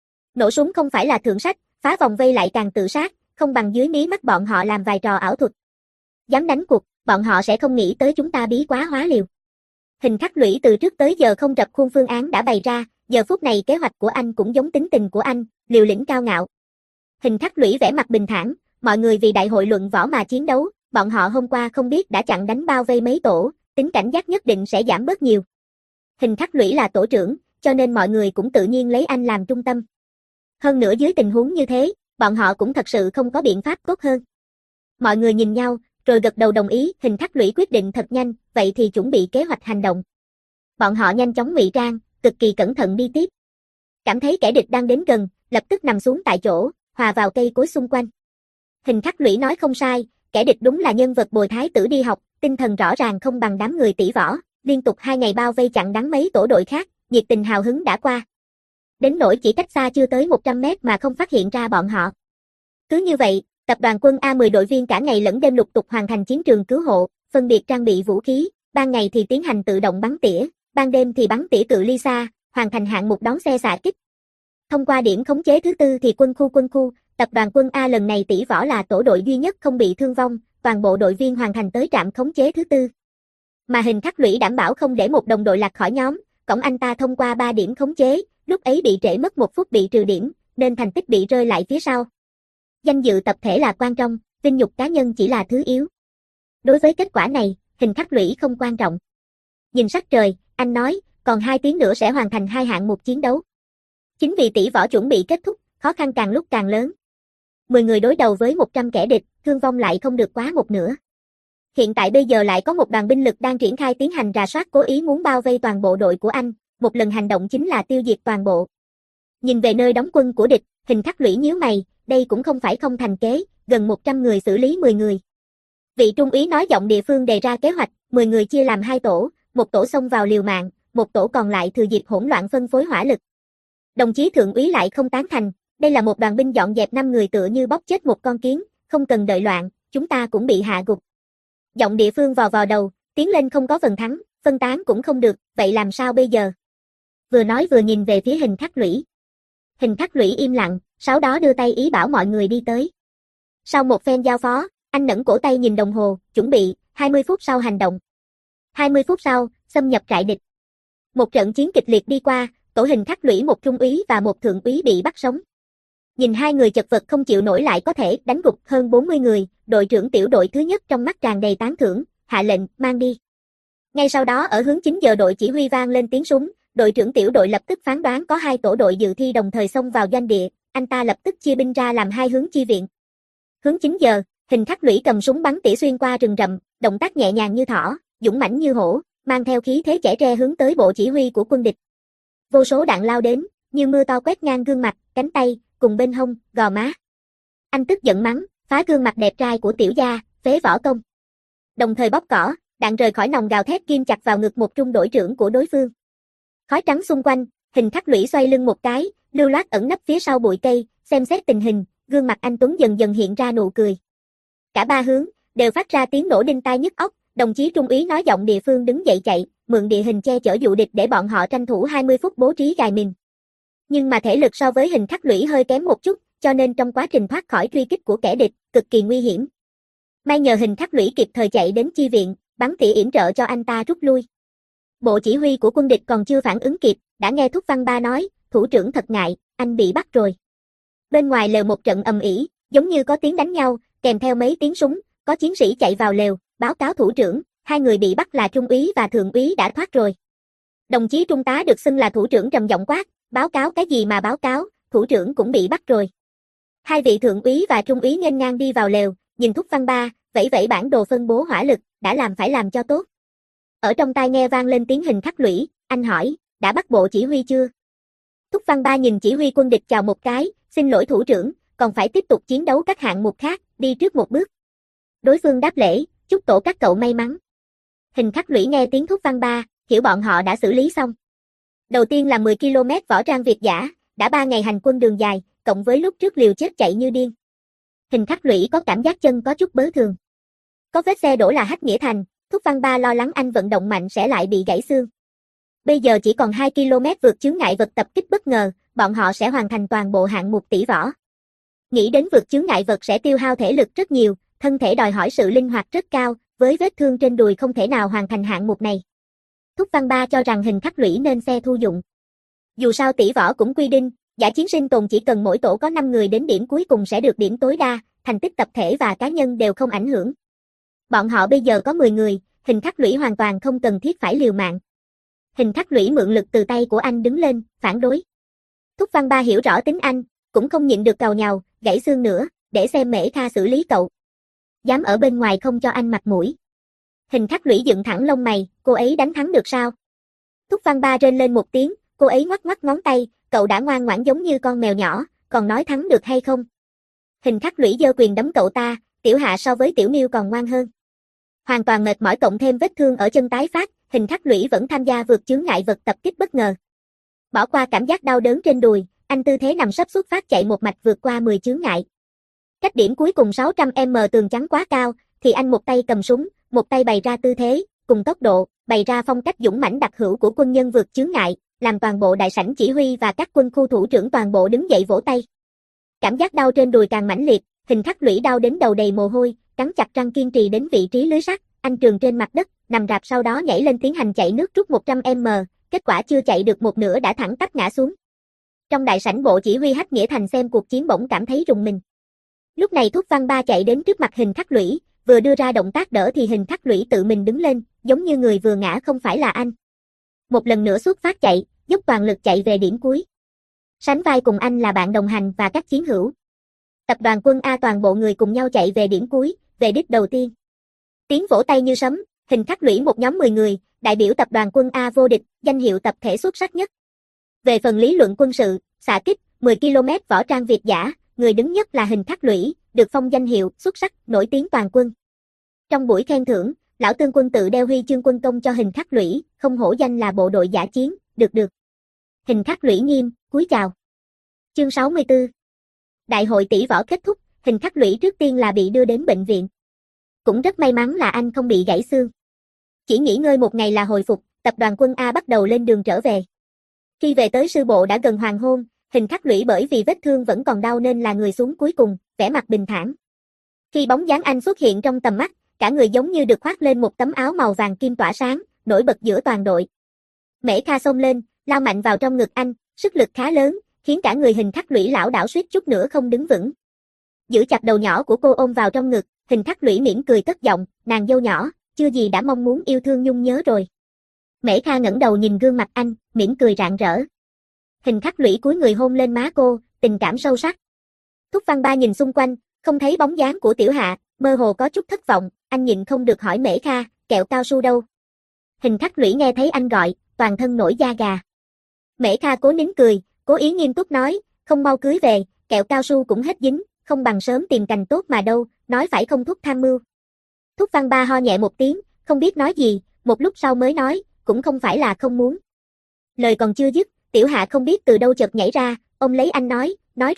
Nổ súng không phải là thượng sách, phá vòng vây lại càng tự sát, không bằng dưới mí mắt bọn họ làm vài trò ảo thuật. Dám đánh cuộc, bọn họ sẽ không nghĩ tới chúng ta bí quá hóa liều. Hình Khắc Lũy từ trước tới giờ không rập khuôn phương án đã bày ra, giờ phút này kế hoạch của anh cũng giống tính tình của anh, liều lĩnh cao ngạo. Hình Khắc Lũy vẻ mặt bình thản, mọi người vì đại hội luận võ mà chiến đấu, bọn họ hôm qua không biết đã chặn đánh bao vây mấy tổ, tính cảnh giác nhất định sẽ giảm bớt nhiều. Hình Khắc Lũy là tổ trưởng, cho nên mọi người cũng tự nhiên lấy anh làm trung tâm. Hơn nữa dưới tình huống như thế, bọn họ cũng thật sự không có biện pháp tốt hơn. Mọi người nhìn nhau, rồi gật đầu đồng ý, Hình Khắc Lũy quyết định thật nhanh, vậy thì chuẩn bị kế hoạch hành động. Bọn họ nhanh chóng ngụy trang, cực kỳ cẩn thận đi tiếp. Cảm thấy kẻ địch đang đến gần, lập tức nằm xuống tại chỗ, hòa vào cây cối xung quanh. Hình Khắc Lũy nói không sai, kẻ địch đúng là nhân vật bồi thái tử đi học, tinh thần rõ ràng không bằng đám người tỷ võ, liên tục hai ngày bao vây chặn đánh mấy tổ đội khác, nhiệt tình hào hứng đã qua. Đến nỗi chỉ cách xa chưa tới một trăm mét mà không phát hiện ra bọn họ. Cứ như vậy, tập đoàn quân A mười đội viên cả ngày lẫn đêm lục tục hoàn thành chiến trường cứu hộ, phân biệt trang bị vũ khí, ban ngày thì tiến hành tự động bắn tỉa, ban đêm thì bắn tỉa cự ly xa, hoàn thành hạng mục đón xe xạ kích. Thông qua điểm khống chế thứ tư thì quân khu quân khu, tập đoàn quân A lần này tỷ võ là tổ đội duy nhất không bị thương vong, toàn bộ đội viên hoàn thành tới trạm khống chế thứ tư. Mà Hình Khắc Lũy đảm bảo không để một đồng đội lạc khỏi nhóm, cổng anh ta thông qua ba điểm khống chế, lúc ấy bị trễ mất một phút bị trừ điểm, nên thành tích bị rơi lại phía sau. Danh dự tập thể là quan trọng, vinh nhục cá nhân chỉ là thứ yếu. Đối với kết quả này, Hình Khắc Lũy không quan trọng. Nhìn sắc trời, anh nói, còn hai tiếng nữa sẽ hoàn thành hai hạng mục chiến đấu. Chính vì tỷ võ chuẩn bị kết thúc, khó khăn càng lúc càng lớn. mười người đối đầu với một trăm kẻ địch, thương vong lại không được quá một nửa. Hiện tại bây giờ lại có một đoàn binh lực đang triển khai tiến hành rà soát cố ý muốn bao vây toàn bộ đội của anh, một lần hành động chính là tiêu diệt toàn bộ. Nhìn về nơi đóng quân của địch, Hình Khắc Lũy nhíu mày, đây cũng không phải không thành kế, gần một trăm người xử lý mười người. Vị trung úy nói giọng địa phương đề ra kế hoạch, mười người chia làm hai tổ, một tổ xông vào liều mạng, một tổ còn lại thừa dịp hỗn loạn phân phối hỏa lực. Đồng chí thượng úy lại không tán thành, đây là một đoàn binh dọn dẹp năm người tựa như bóp chết một con kiến, không cần đợi loạn, chúng ta cũng bị hạ gục. Giọng địa phương vò vào đầu, tiến lên không có phần thắng, phân tán cũng không được, vậy làm sao bây giờ? Vừa nói vừa nhìn về phía Hình Khắc Lũy. Hình Khắc Lũy im lặng, sau đó đưa tay ý bảo mọi người đi tới. Sau một phen giao phó, anh nẫng cổ tay nhìn đồng hồ, chuẩn bị, hai mươi phút sau hành động. hai mươi phút sau, xâm nhập trại địch. Một trận chiến kịch liệt đi qua, tổ Hình Khắc Lũy một trung úy và một thượng úy bị bắt sống. Nhìn hai người chật vật không chịu nổi lại có thể đánh gục hơn bốn mươi người, đội trưởng tiểu đội thứ nhất trong mắt tràn đầy tán thưởng, hạ lệnh, mang đi. Ngay sau đó ở hướng chín giờ đội chỉ huy vang lên tiếng súng, đội trưởng tiểu đội lập tức phán đoán có hai tổ đội dự thi đồng thời xông vào doanh địa, anh ta lập tức chia binh ra làm hai hướng chi viện. Hướng chín giờ, Hình Khắc Lũy cầm súng bắn tỉa xuyên qua rừng rậm, động tác nhẹ nhàng như thỏ, dũng mãnh như hổ, mang theo khí thế chẻ tre hướng tới bộ chỉ huy của quân địch. Vô số đạn lao đến, như mưa to quét ngang gương mặt, cánh tay, cùng bên hông, gò má. Anh tức giận mắng, phá gương mặt đẹp trai của tiểu gia, phế võ công. Đồng thời bóp cỏ, đạn rời khỏi nòng gào thét ghim chặt vào ngực một trung đội trưởng của đối phương. Khói trắng xung quanh, Hình Khắc Lũy xoay lưng một cái, lưu loát ẩn nấp phía sau bụi cây, xem xét tình hình, gương mặt anh Tuấn dần dần hiện ra nụ cười. Cả ba hướng đều phát ra tiếng nổ đinh tai nhức óc, đồng chí trung úy nói giọng địa phương đứng dậy chạy, mượn địa hình che chở dụ địch để bọn họ tranh thủ hai mươi phút bố trí gài mìn. Nhưng mà thể lực so với Hình Khắc Lũy hơi kém một chút, cho nên trong quá trình thoát khỏi truy kích của kẻ địch, cực kỳ nguy hiểm. May nhờ Hình Khắc Lũy kịp thời chạy đến chi viện, bắn tỉa yểm trợ cho anh ta rút lui. Bộ chỉ huy của quân địch còn chưa phản ứng kịp, đã nghe Thúc Văn Ba nói, thủ trưởng thật ngại, anh bị bắt rồi. Bên ngoài lều một trận ầm ĩ, giống như có tiếng đánh nhau, kèm theo mấy tiếng súng, có chiến sĩ chạy vào lều, báo cáo thủ trưởng, hai người bị bắt là trung úy và thượng úy đã thoát rồi. Đồng chí trung tá được xưng là thủ trưởng trầm giọng quát, báo cáo cái gì mà báo cáo, thủ trưởng cũng bị bắt rồi. Hai vị thượng úy và trung úy nghênh ngang đi vào lều, nhìn Thúc Văn Ba, vẫy vẫy bản đồ phân bố hỏa lực, đã làm phải làm cho tốt. Ở trong tai nghe vang lên tiếng Hình Khắc Lũy, anh hỏi, đã bắt bộ chỉ huy chưa? Thúc Văn Ba nhìn chỉ huy quân địch chào một cái, xin lỗi thủ trưởng, còn phải tiếp tục chiến đấu các hạng mục khác, đi trước một bước. Đối phương đáp lễ, chúc tổ các cậu may mắn. Hình Khắc Lũy nghe tiếng Thúc Văn Ba, hiểu bọn họ đã xử lý xong. Đầu tiên là mười ki lô mét võ trang việt dã, đã ba ngày hành quân đường dài, cộng với lúc trước liều chết chạy như điên. Hình Khắc Lũy có cảm giác chân có chút bớ thường. Có vết xe đổ là Hách Nghĩa Thành, Thúc Văn Ba lo lắng anh vận động mạnh sẽ lại bị gãy xương. Bây giờ chỉ còn hai ki lô mét vượt chướng ngại vật tập kích bất ngờ, bọn họ sẽ hoàn thành toàn bộ hạng mục tỷ võ. Nghĩ đến vượt chướng ngại vật sẽ tiêu hao thể lực rất nhiều, thân thể đòi hỏi sự linh hoạt rất cao, với vết thương trên đùi không thể nào hoàn thành hạng mục này. Thúc Văn Ba cho rằng Hình Khắc Lũy nên xe thu dụng. Dù sao tỷ võ cũng quy định, giả chiến sinh tồn chỉ cần mỗi tổ có năm người đến điểm cuối cùng sẽ được điểm tối đa, thành tích tập thể và cá nhân đều không ảnh hưởng. Bọn họ bây giờ có mười người, Hình Khắc Lũy hoàn toàn không cần thiết phải liều mạng. Hình Khắc Lũy mượn lực từ tay của anh đứng lên, phản đối. Thúc Văn Ba hiểu rõ tính anh, cũng không nhịn được càu nhàu, gãy xương nữa, để xem Mễ Kha xử lý cậu. Dám ở bên ngoài không cho anh mặt mũi. Hình Khắc Lũy dựng thẳng lông mày, cô ấy đánh thắng được sao? Thúc Văn Ba rên lên một tiếng, cô ấy ngoắc ngoắc ngón tay, cậu đã ngoan ngoãn giống như con mèo nhỏ, còn nói thắng được hay không? Hình Khắc Lũy giơ quyền đấm cậu ta, Tiểu Hạ so với Tiểu Miêu còn ngoan hơn. Hoàn toàn mệt mỏi cộng thêm vết thương ở chân tái phát, Hình Khắc Lũy vẫn tham gia vượt chướng ngại vật tập kích bất ngờ. Bỏ qua cảm giác đau đớn trên đùi, anh tư thế nằm sấp xuất phát chạy một mạch vượt qua mười chướng ngại. Cách điểm cuối cùng sáu trăm mét tường trắng quá cao, thì anh một tay cầm súng, một tay bày ra tư thế, cùng tốc độ, bày ra phong cách dũng mãnh đặc hữu của quân nhân vượt chướng ngại, làm toàn bộ đại sảnh chỉ huy và các quân khu thủ trưởng toàn bộ đứng dậy vỗ tay. Cảm giác đau trên đùi càng mãnh liệt, Hình Khắc Lũy đau đến đầu đầy mồ hôi, cắn chặt răng kiên trì đến vị trí lưới sắt, anh trường trên mặt đất, nằm rạp sau đó nhảy lên tiến hành chạy nước rút một trăm mét, kết quả chưa chạy được một nửa đã thẳng tắp ngã xuống. Trong đại sảnh bộ chỉ huy Hách Nghĩa Thành xem cuộc chiến bỗng cảm thấy rùng mình. Lúc này Thúc Văn Ba chạy đến trước mặt Hình Khắc Lũy, vừa đưa ra động tác đỡ thì Hình Khắc Lũy tự mình đứng lên, giống như người vừa ngã không phải là anh. Một lần nữa xuất phát chạy, dốc toàn lực chạy về điểm cuối. Sánh vai cùng anh là bạn đồng hành và các chiến hữu. Tập đoàn Quân A toàn bộ người cùng nhau chạy về điểm cuối, về đích đầu tiên. Tiếng vỗ tay như sấm, Hình Khắc Lũy một nhóm mười người, đại biểu tập đoàn Quân A vô địch, danh hiệu tập thể xuất sắc nhất. Về phần lý luận quân sự, xạ kích, mười ki lô mét võ trang việt dã, người đứng nhất là Hình Khắc Lũy, được phong danh hiệu xuất sắc, nổi tiếng toàn quân. Trong buổi khen thưởng, lão tướng quân tự đeo huy chương quân công cho Hình Khắc Lũy, không hổ danh là bộ đội dã chiến, được được. Hình Khắc Lũy nghiêm, cúi chào. Chương sáu mươi tư. Đại hội tỷ võ kết thúc, Hình Khắc Lũy trước tiên là bị đưa đến bệnh viện. Cũng rất may mắn là anh không bị gãy xương. Chỉ nghỉ ngơi một ngày là hồi phục, tập đoàn Quân A bắt đầu lên đường trở về. Khi về tới sư bộ đã gần hoàng hôn, Hình Khắc Lũy bởi vì vết thương vẫn còn đau nên là người xuống cuối cùng, vẻ mặt bình thản. Khi bóng dáng anh xuất hiện trong tầm mắt, cả người giống như được khoác lên một tấm áo màu vàng kim tỏa sáng, nổi bật giữa toàn đội. Mễ Kha xông lên, lao mạnh vào trong ngực anh, sức lực khá lớn, khiến cả người Hình Khắc Lũy lảo đảo suýt chút nữa không đứng vững. Giữ chặt đầu nhỏ của cô ôm vào trong ngực, Hình Khắc Lũy mỉm cười cất giọng, nàng dâu nhỏ, chưa gì đã mong muốn yêu thương nhung nhớ rồi. Mễ Kha ngẩng đầu nhìn gương mặt anh, mỉm cười rạng rỡ. Hình Khắc Lũy cúi người hôn lên má cô, tình cảm sâu sắc. Thúc Văn Ba nhìn xung quanh, không thấy bóng dáng của Tiểu Hạ, mơ hồ có chút thất vọng, anh nhịn không được hỏi Mễ Kha, kẹo cao su đâu? Hình Khắc Lũy nghe thấy anh gọi, toàn thân nổi da gà. Mễ Kha cố nín cười, cố ý nghiêm túc nói, không mau cưới về, kẹo cao su cũng hết dính, không bằng sớm tìm cành tốt mà đâu, nói phải không Thúc tham mưu. Thúc Văn Ba ho nhẹ một tiếng, không biết nói gì, một lúc sau mới nói, cũng không phải là không muốn. Lời còn chưa dứt, Tiểu Hạ không biết từ đâu chợt nhảy ra, ôm lấy anh nói, nói rồi,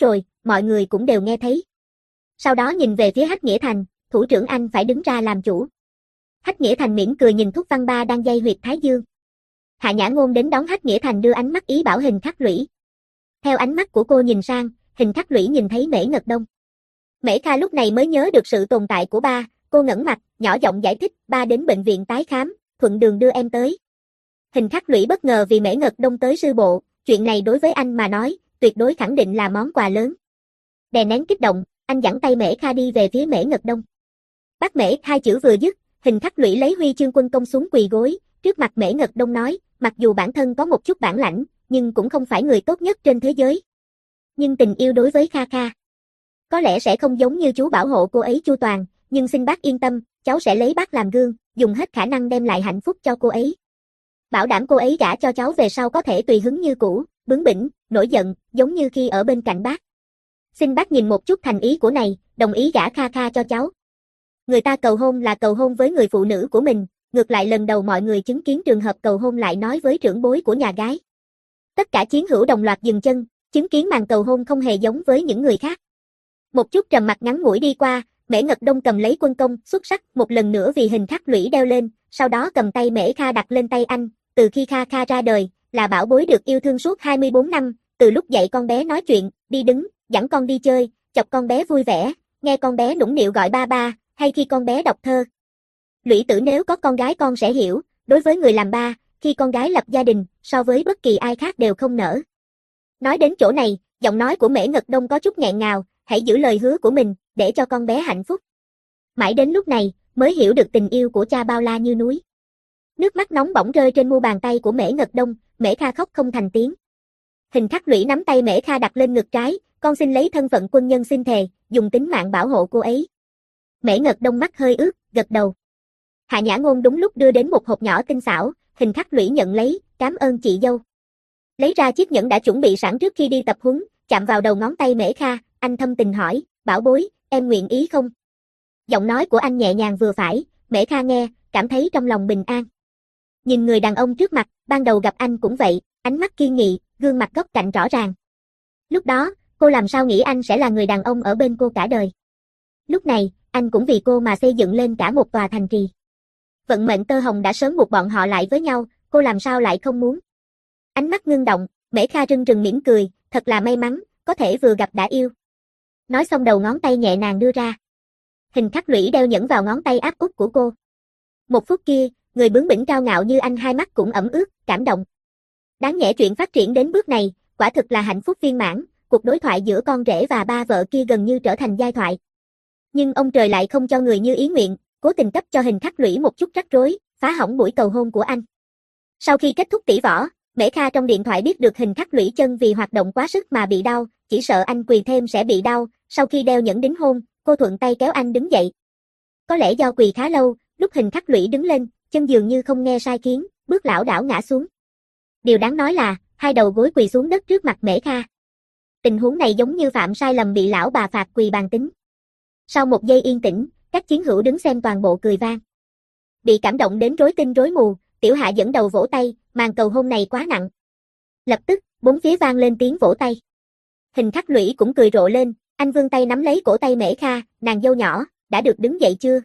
mọi người cũng đều nghe thấy. Sau đó nhìn về phía Hách Nghĩa Thành, thủ trưởng anh phải đứng ra làm chủ. Hách Nghĩa Thành mỉm cười nhìn Thúc Văn Ba đang day huyệt thái dương. Hạ Nhã Ngôn đến đón Hách Nghĩa Thành đưa ánh mắt ý bảo Hình Khắc Lũy. Theo ánh mắt của cô nhìn sang, Hình Khắc Lũy nhìn thấy Mễ Ngật Đông. Mễ Kha lúc này mới nhớ được sự tồn tại của ba, cô ngẩng mặt, nhỏ giọng giải thích, ba đến bệnh viện tái khám, thuận đường đưa em tới. Hình Khắc Lũy bất ngờ vì Mễ Ngật Đông tới sư bộ, chuyện này đối với anh mà nói, tuyệt đối khẳng định là món quà lớn. Đè nén kích động, anh giãn tay Mễ Kha đi về phía Mễ Ngật Đông. Bác Mễ, hai chữ vừa dứt, Hình Khắc Lũy lấy huy chương quân công xuống quỳ gối, trước mặt Mễ Ngật Đông nói, mặc dù bản thân có một chút bản lãnh, nhưng cũng không phải người tốt nhất trên thế giới. Nhưng tình yêu đối với Kha Kha, có lẽ sẽ không giống như chú bảo hộ cô ấy chu toàn, nhưng xin bác yên tâm, cháu sẽ lấy bác làm gương, dùng hết khả năng đem lại hạnh phúc cho cô ấy. Bảo đảm cô ấy gả cho cháu về sau có thể tùy hứng như cũ, bướng bỉnh, nổi giận, giống như khi ở bên cạnh bác. Xin bác nhìn một chút thành ý của này, đồng ý gả Kha Kha cho cháu. Người ta cầu hôn là cầu hôn với người phụ nữ của mình, ngược lại lần đầu mọi người chứng kiến trường hợp cầu hôn lại nói với trưởng bối của nhà gái. Tất cả chiến hữu đồng loạt dừng chân, chứng kiến màn cầu hôn không hề giống với những người khác. Một chút trầm mặc ngắn ngủi đi qua, Mễ Ngật Đông cầm lấy quân công xuất sắc một lần nữa vì Hình Khắc Lũy đeo lên, sau đó cầm tay Mễ Kha đặt lên tay anh, từ khi Kha Kha ra đời, là bảo bối được yêu thương suốt hai mươi bốn năm, từ lúc dạy con bé nói chuyện, đi đứng, dẫn con đi chơi, chọc con bé vui vẻ, nghe con bé nũng nịu gọi ba ba, hay khi con bé đọc thơ. Lũy tử nếu có con gái con sẽ hiểu, đối với người làm ba, khi con gái lập gia đình, so với bất kỳ ai khác đều không nỡ. Nói đến chỗ này, giọng nói của Mễ Ngật Đông có chút nghẹn ngào, hãy giữ lời hứa của mình, để cho con bé hạnh phúc. Mãi đến lúc này, mới hiểu được tình yêu của cha bao la như núi. Nước mắt nóng bỏng rơi trên mu bàn tay của Mễ Ngật Đông, Mễ Kha khóc không thành tiếng. Hình Khắc Lũy nắm tay Mễ Kha đặt lên ngực trái, con xin lấy thân phận quân nhân xin thề, dùng tính mạng bảo hộ cô ấy. Mễ Ngật Đông mắt hơi ướt, gật đầu. Hạ Nhã Ngôn đúng lúc đưa đến một hộp nhỏ tinh xảo, Hình Khắc Lũy nhận lấy, cảm ơn chị dâu. Lấy ra chiếc nhẫn đã chuẩn bị sẵn trước khi đi tập huấn, chạm vào đầu ngón tay Mễ Kha, anh thâm tình hỏi, bảo bối, em nguyện ý không? Giọng nói của anh nhẹ nhàng vừa phải, Mễ Kha nghe, cảm thấy trong lòng bình an. Nhìn người đàn ông trước mặt, ban đầu gặp anh cũng vậy, ánh mắt kiên nghị, gương mặt góc cạnh rõ ràng. Lúc đó, cô làm sao nghĩ anh sẽ là người đàn ông ở bên cô cả đời. Lúc này, anh cũng vì cô mà xây dựng lên cả một tòa thành trì. Vận mệnh tơ hồng đã sớm buộc bọn họ lại với nhau, cô làm sao lại không muốn. Ánh mắt ngưng động, Mễ Kha rưng rừng mỉm cười, thật là may mắn, có thể vừa gặp đã yêu. Nói xong đầu ngón tay nhẹ nàng đưa ra. Hình Khắc Lũy đeo nhẫn vào ngón tay áp út của cô. Một phút kia, người bướng bỉnh cao ngạo như anh hai mắt cũng ẩm ướt, cảm động. Đáng nhẽ chuyện phát triển đến bước này, quả thực là hạnh phúc viên mãn, cuộc đối thoại giữa con rể và ba vợ kia gần như trở thành giai thoại. Nhưng ông trời lại không cho người như ý nguyện, cố tình cấp cho Hình Khắc Lũy một chút rắc rối, phá hỏng buổi cầu hôn của anh. Sau khi kết thúc tỷ võ, Mễ Kha trong điện thoại biết được Hình Khắc Lũy chân vì hoạt động quá sức mà bị đau, chỉ sợ anh quỳ thêm sẽ bị đau, sau khi đeo nhẫn đính hôn, cô thuận tay kéo anh đứng dậy. Có lẽ do quỳ khá lâu, lúc Hình Khắc Lũy đứng lên, chân dường như không nghe sai khiến, bước lảo đảo ngã xuống. Điều đáng nói là, hai đầu gối quỳ xuống đất trước mặt Mễ Kha. Tình huống này giống như phạm sai lầm bị lão bà phạt quỳ bàn tính. Sau một giây yên tĩnh, các chiến hữu đứng xem toàn bộ cười vang. Bị cảm động đến rối tinh rối mù, Tiểu Hạ dẫn đầu vỗ tay, màn cầu hôn này quá nặng. Lập tức, bốn phía vang lên tiếng vỗ tay. Hình Khắc Lũy cũng cười rộ lên, anh vươn tay nắm lấy cổ tay Mễ Kha, nàng dâu nhỏ, đã được đứng dậy chưa?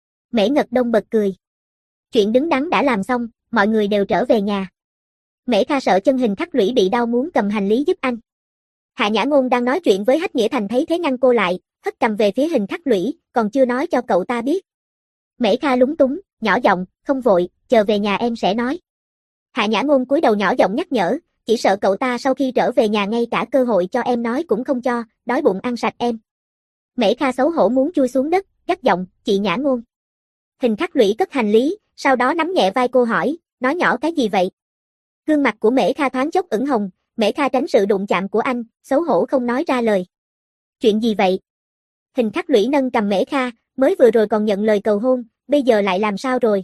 Mễ Ngật Đông bật cười. Chuyện đứng đắn đã làm xong, mọi người đều trở về nhà. Mễ Kha sợ chân Hình Khắc Lũy bị đau muốn cầm hành lý giúp anh. Hạ Nhã Ngôn đang nói chuyện với Hách Nghĩa Thành thấy thế ngăn cô lại, hất cầm về phía Hình Khắc Lũy, còn chưa nói cho cậu ta biết. Mễ Kha lúng túng, nhỏ giọng, không vội, chờ về nhà em sẽ nói. Hạ Nhã Ngôn cúi đầu nhỏ giọng nhắc nhở, chỉ sợ cậu ta sau khi trở về nhà ngay cả cơ hội cho em nói cũng không cho, đói bụng ăn sạch em. Mễ Kha xấu hổ muốn chui xuống đất, gắt giọng, chị Nhã Ngôn. Hình Khắc Lũy cất hành lý, sau đó nắm nhẹ vai cô hỏi, nói nhỏ cái gì vậy? Gương mặt của Mễ Kha thoáng chốc ửng hồng, Mễ Kha tránh sự đụng chạm của anh, xấu hổ không nói ra lời. Chuyện gì vậy? Hình Khắc Lũy nâng cầm Mễ Kha, mới vừa rồi còn nhận lời cầu hôn, bây giờ lại làm sao rồi?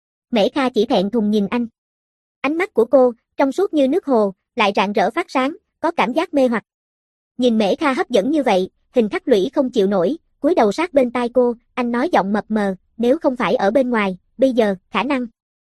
Mễ Kha chỉ thẹn thùng nhìn anh. Ánh mắt của cô, trong suốt như nước hồ, lại rạng rỡ phát sáng, có cảm giác mê hoặc. Nhìn Mễ Kha hấp dẫn như vậy, Hình Khắc Lũy không chịu nổi, cúi đầu sát bên tai cô, anh nói giọng mập mờ, nếu không phải ở bên ngoài, bây giờ, khả năng.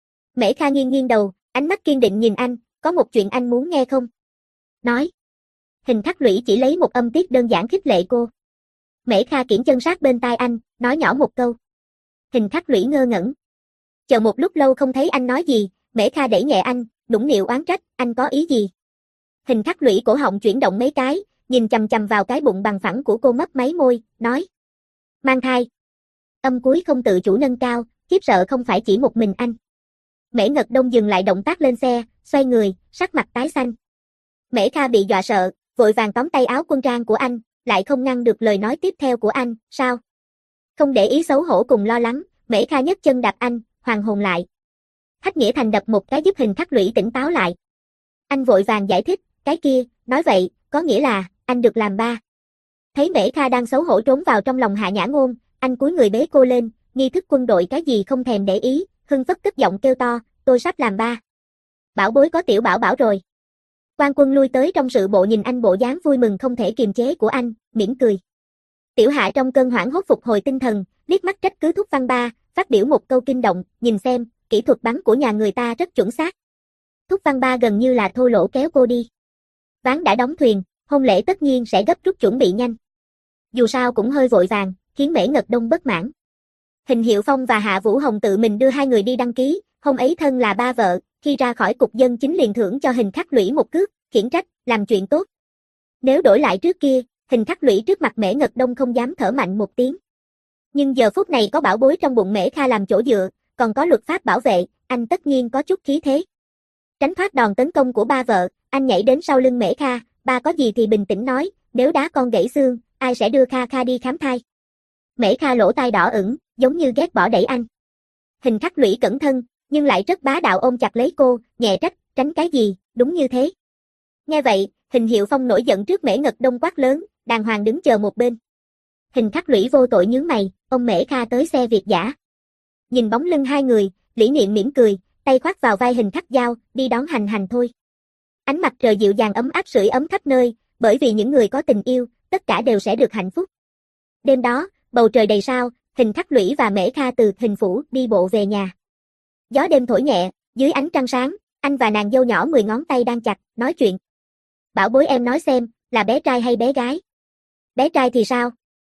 Mễ Kha nghiêng nghiêng đầu, ánh mắt kiên định nhìn anh, có một chuyện anh muốn nghe không? Nói. Hình Khắc Lũy chỉ lấy một âm tiết đơn giản khích lệ cô. Mễ Kha kiễng chân sát bên tai anh, nói nhỏ một câu. Hình Khắc Lũy ngơ ngẩn. Chờ một lúc lâu không thấy anh nói gì, Mễ Kha đẩy nhẹ anh, nũng nịu oán trách, anh có ý gì? Hình Khắc Lũy cổ họng chuyển động mấy cái, nhìn chằm chằm vào cái bụng bằng phẳng của cô mấp máy môi, nói. Mang thai. Âm cuối không tự chủ nâng cao, khiếp sợ không phải chỉ một mình anh. Mễ Ngật Đông dừng lại động tác lên xe, xoay người, sắc mặt tái xanh. Mễ Kha bị dọa sợ, vội vàng tóm tay áo quân trang của anh, lại không ngăn được lời nói tiếp theo của anh, sao? Không để ý xấu hổ cùng lo lắng, Mễ Kha nhấc chân đạp anh, hoàn hồn lại. Hách Nghĩa Thành đập một cái giúp Hình Khắc Lũy tỉnh táo lại. Anh vội vàng giải thích, cái kia, nói vậy, có nghĩa là, anh được làm ba. Thấy Mễ Kha đang xấu hổ trốn vào trong lòng Hạ Nhã Ngôn, anh cúi người bế cô lên, nghi thức quân đội cái gì không thèm để ý, hưng phấn cất giọng kêu to, tôi sắp làm ba. Bảo bối có tiểu bảo bảo rồi. Quan Quân lui tới trong sự bộ nhìn anh bộ dáng vui mừng không thể kiềm chế của anh, mỉm cười. Tiểu Hạ trong cơn hoảng hốt phục hồi tinh thần, liếc mắt trách cứ Thúc Văn Ba, phát biểu một câu kinh động, nhìn xem, kỹ thuật bắn của nhà người ta rất chuẩn xác. Thúc Văn Ba gần như là thô lỗ kéo cô đi. Ván đã đóng thuyền, hôn lễ tất nhiên sẽ gấp rút chuẩn bị nhanh. Dù sao cũng hơi vội vàng, khiến Mễ Ngật Đông bất mãn. Hình Hiệu Phong và Hạ Vũ Hồng tự mình đưa hai người đi đăng ký, hôm ấy thân là ba vợ, khi ra khỏi cục dân chính liền thưởng cho Hình Khắc Lũy một cước, khiển trách, làm chuyện tốt. Nếu đổi lại trước kia, Hình Khắc Lũy trước mặt Mễ Ngật Đông không dám thở mạnh một tiếng. Nhưng giờ phút này có bảo bối trong bụng Mễ Kha làm chỗ dựa, còn có luật pháp bảo vệ, anh tất nhiên có chút khí thế. Tránh thoát đòn tấn công của ba vợ, anh nhảy đến sau lưng Mễ Kha, ba có gì thì bình tĩnh nói, nếu đá con gãy xương, ai sẽ đưa Kha Kha đi khám thai. Mễ Kha lỗ tai đỏ ửng, giống như ghét bỏ đẩy anh. Hình Khắc Lũy cẩn thân, nhưng lại rất bá đạo ôm chặt lấy cô, nhẹ trách, tránh cái gì, đúng như thế. Nghe vậy, Hình Hiệu Phong nổi giận trước Mễ Ngật Đông quát lớn, đàng hoàng đứng chờ một bên. Hình Khắc Lũy vô tội nhướng mày, ông Mễ Kha tới xe Việt dã. Nhìn bóng lưng hai người, Lý Niệm mỉm cười, tay khoác vào vai Hình Khắc Giao, đi đón hành hành thôi. Ánh mặt trời dịu dàng ấm áp sưởi ấm khắp nơi, bởi vì những người có tình yêu, tất cả đều sẽ được hạnh phúc. Đêm đó, bầu trời đầy sao, Hình Khắc Lũy và Mễ Kha từ Hình phủ đi bộ về nhà. Gió đêm thổi nhẹ, dưới ánh trăng sáng, anh và nàng dâu nhỏ mười ngón tay đang chặt, nói chuyện. Bảo bối em nói xem, là bé trai hay bé gái? Bé trai thì sao?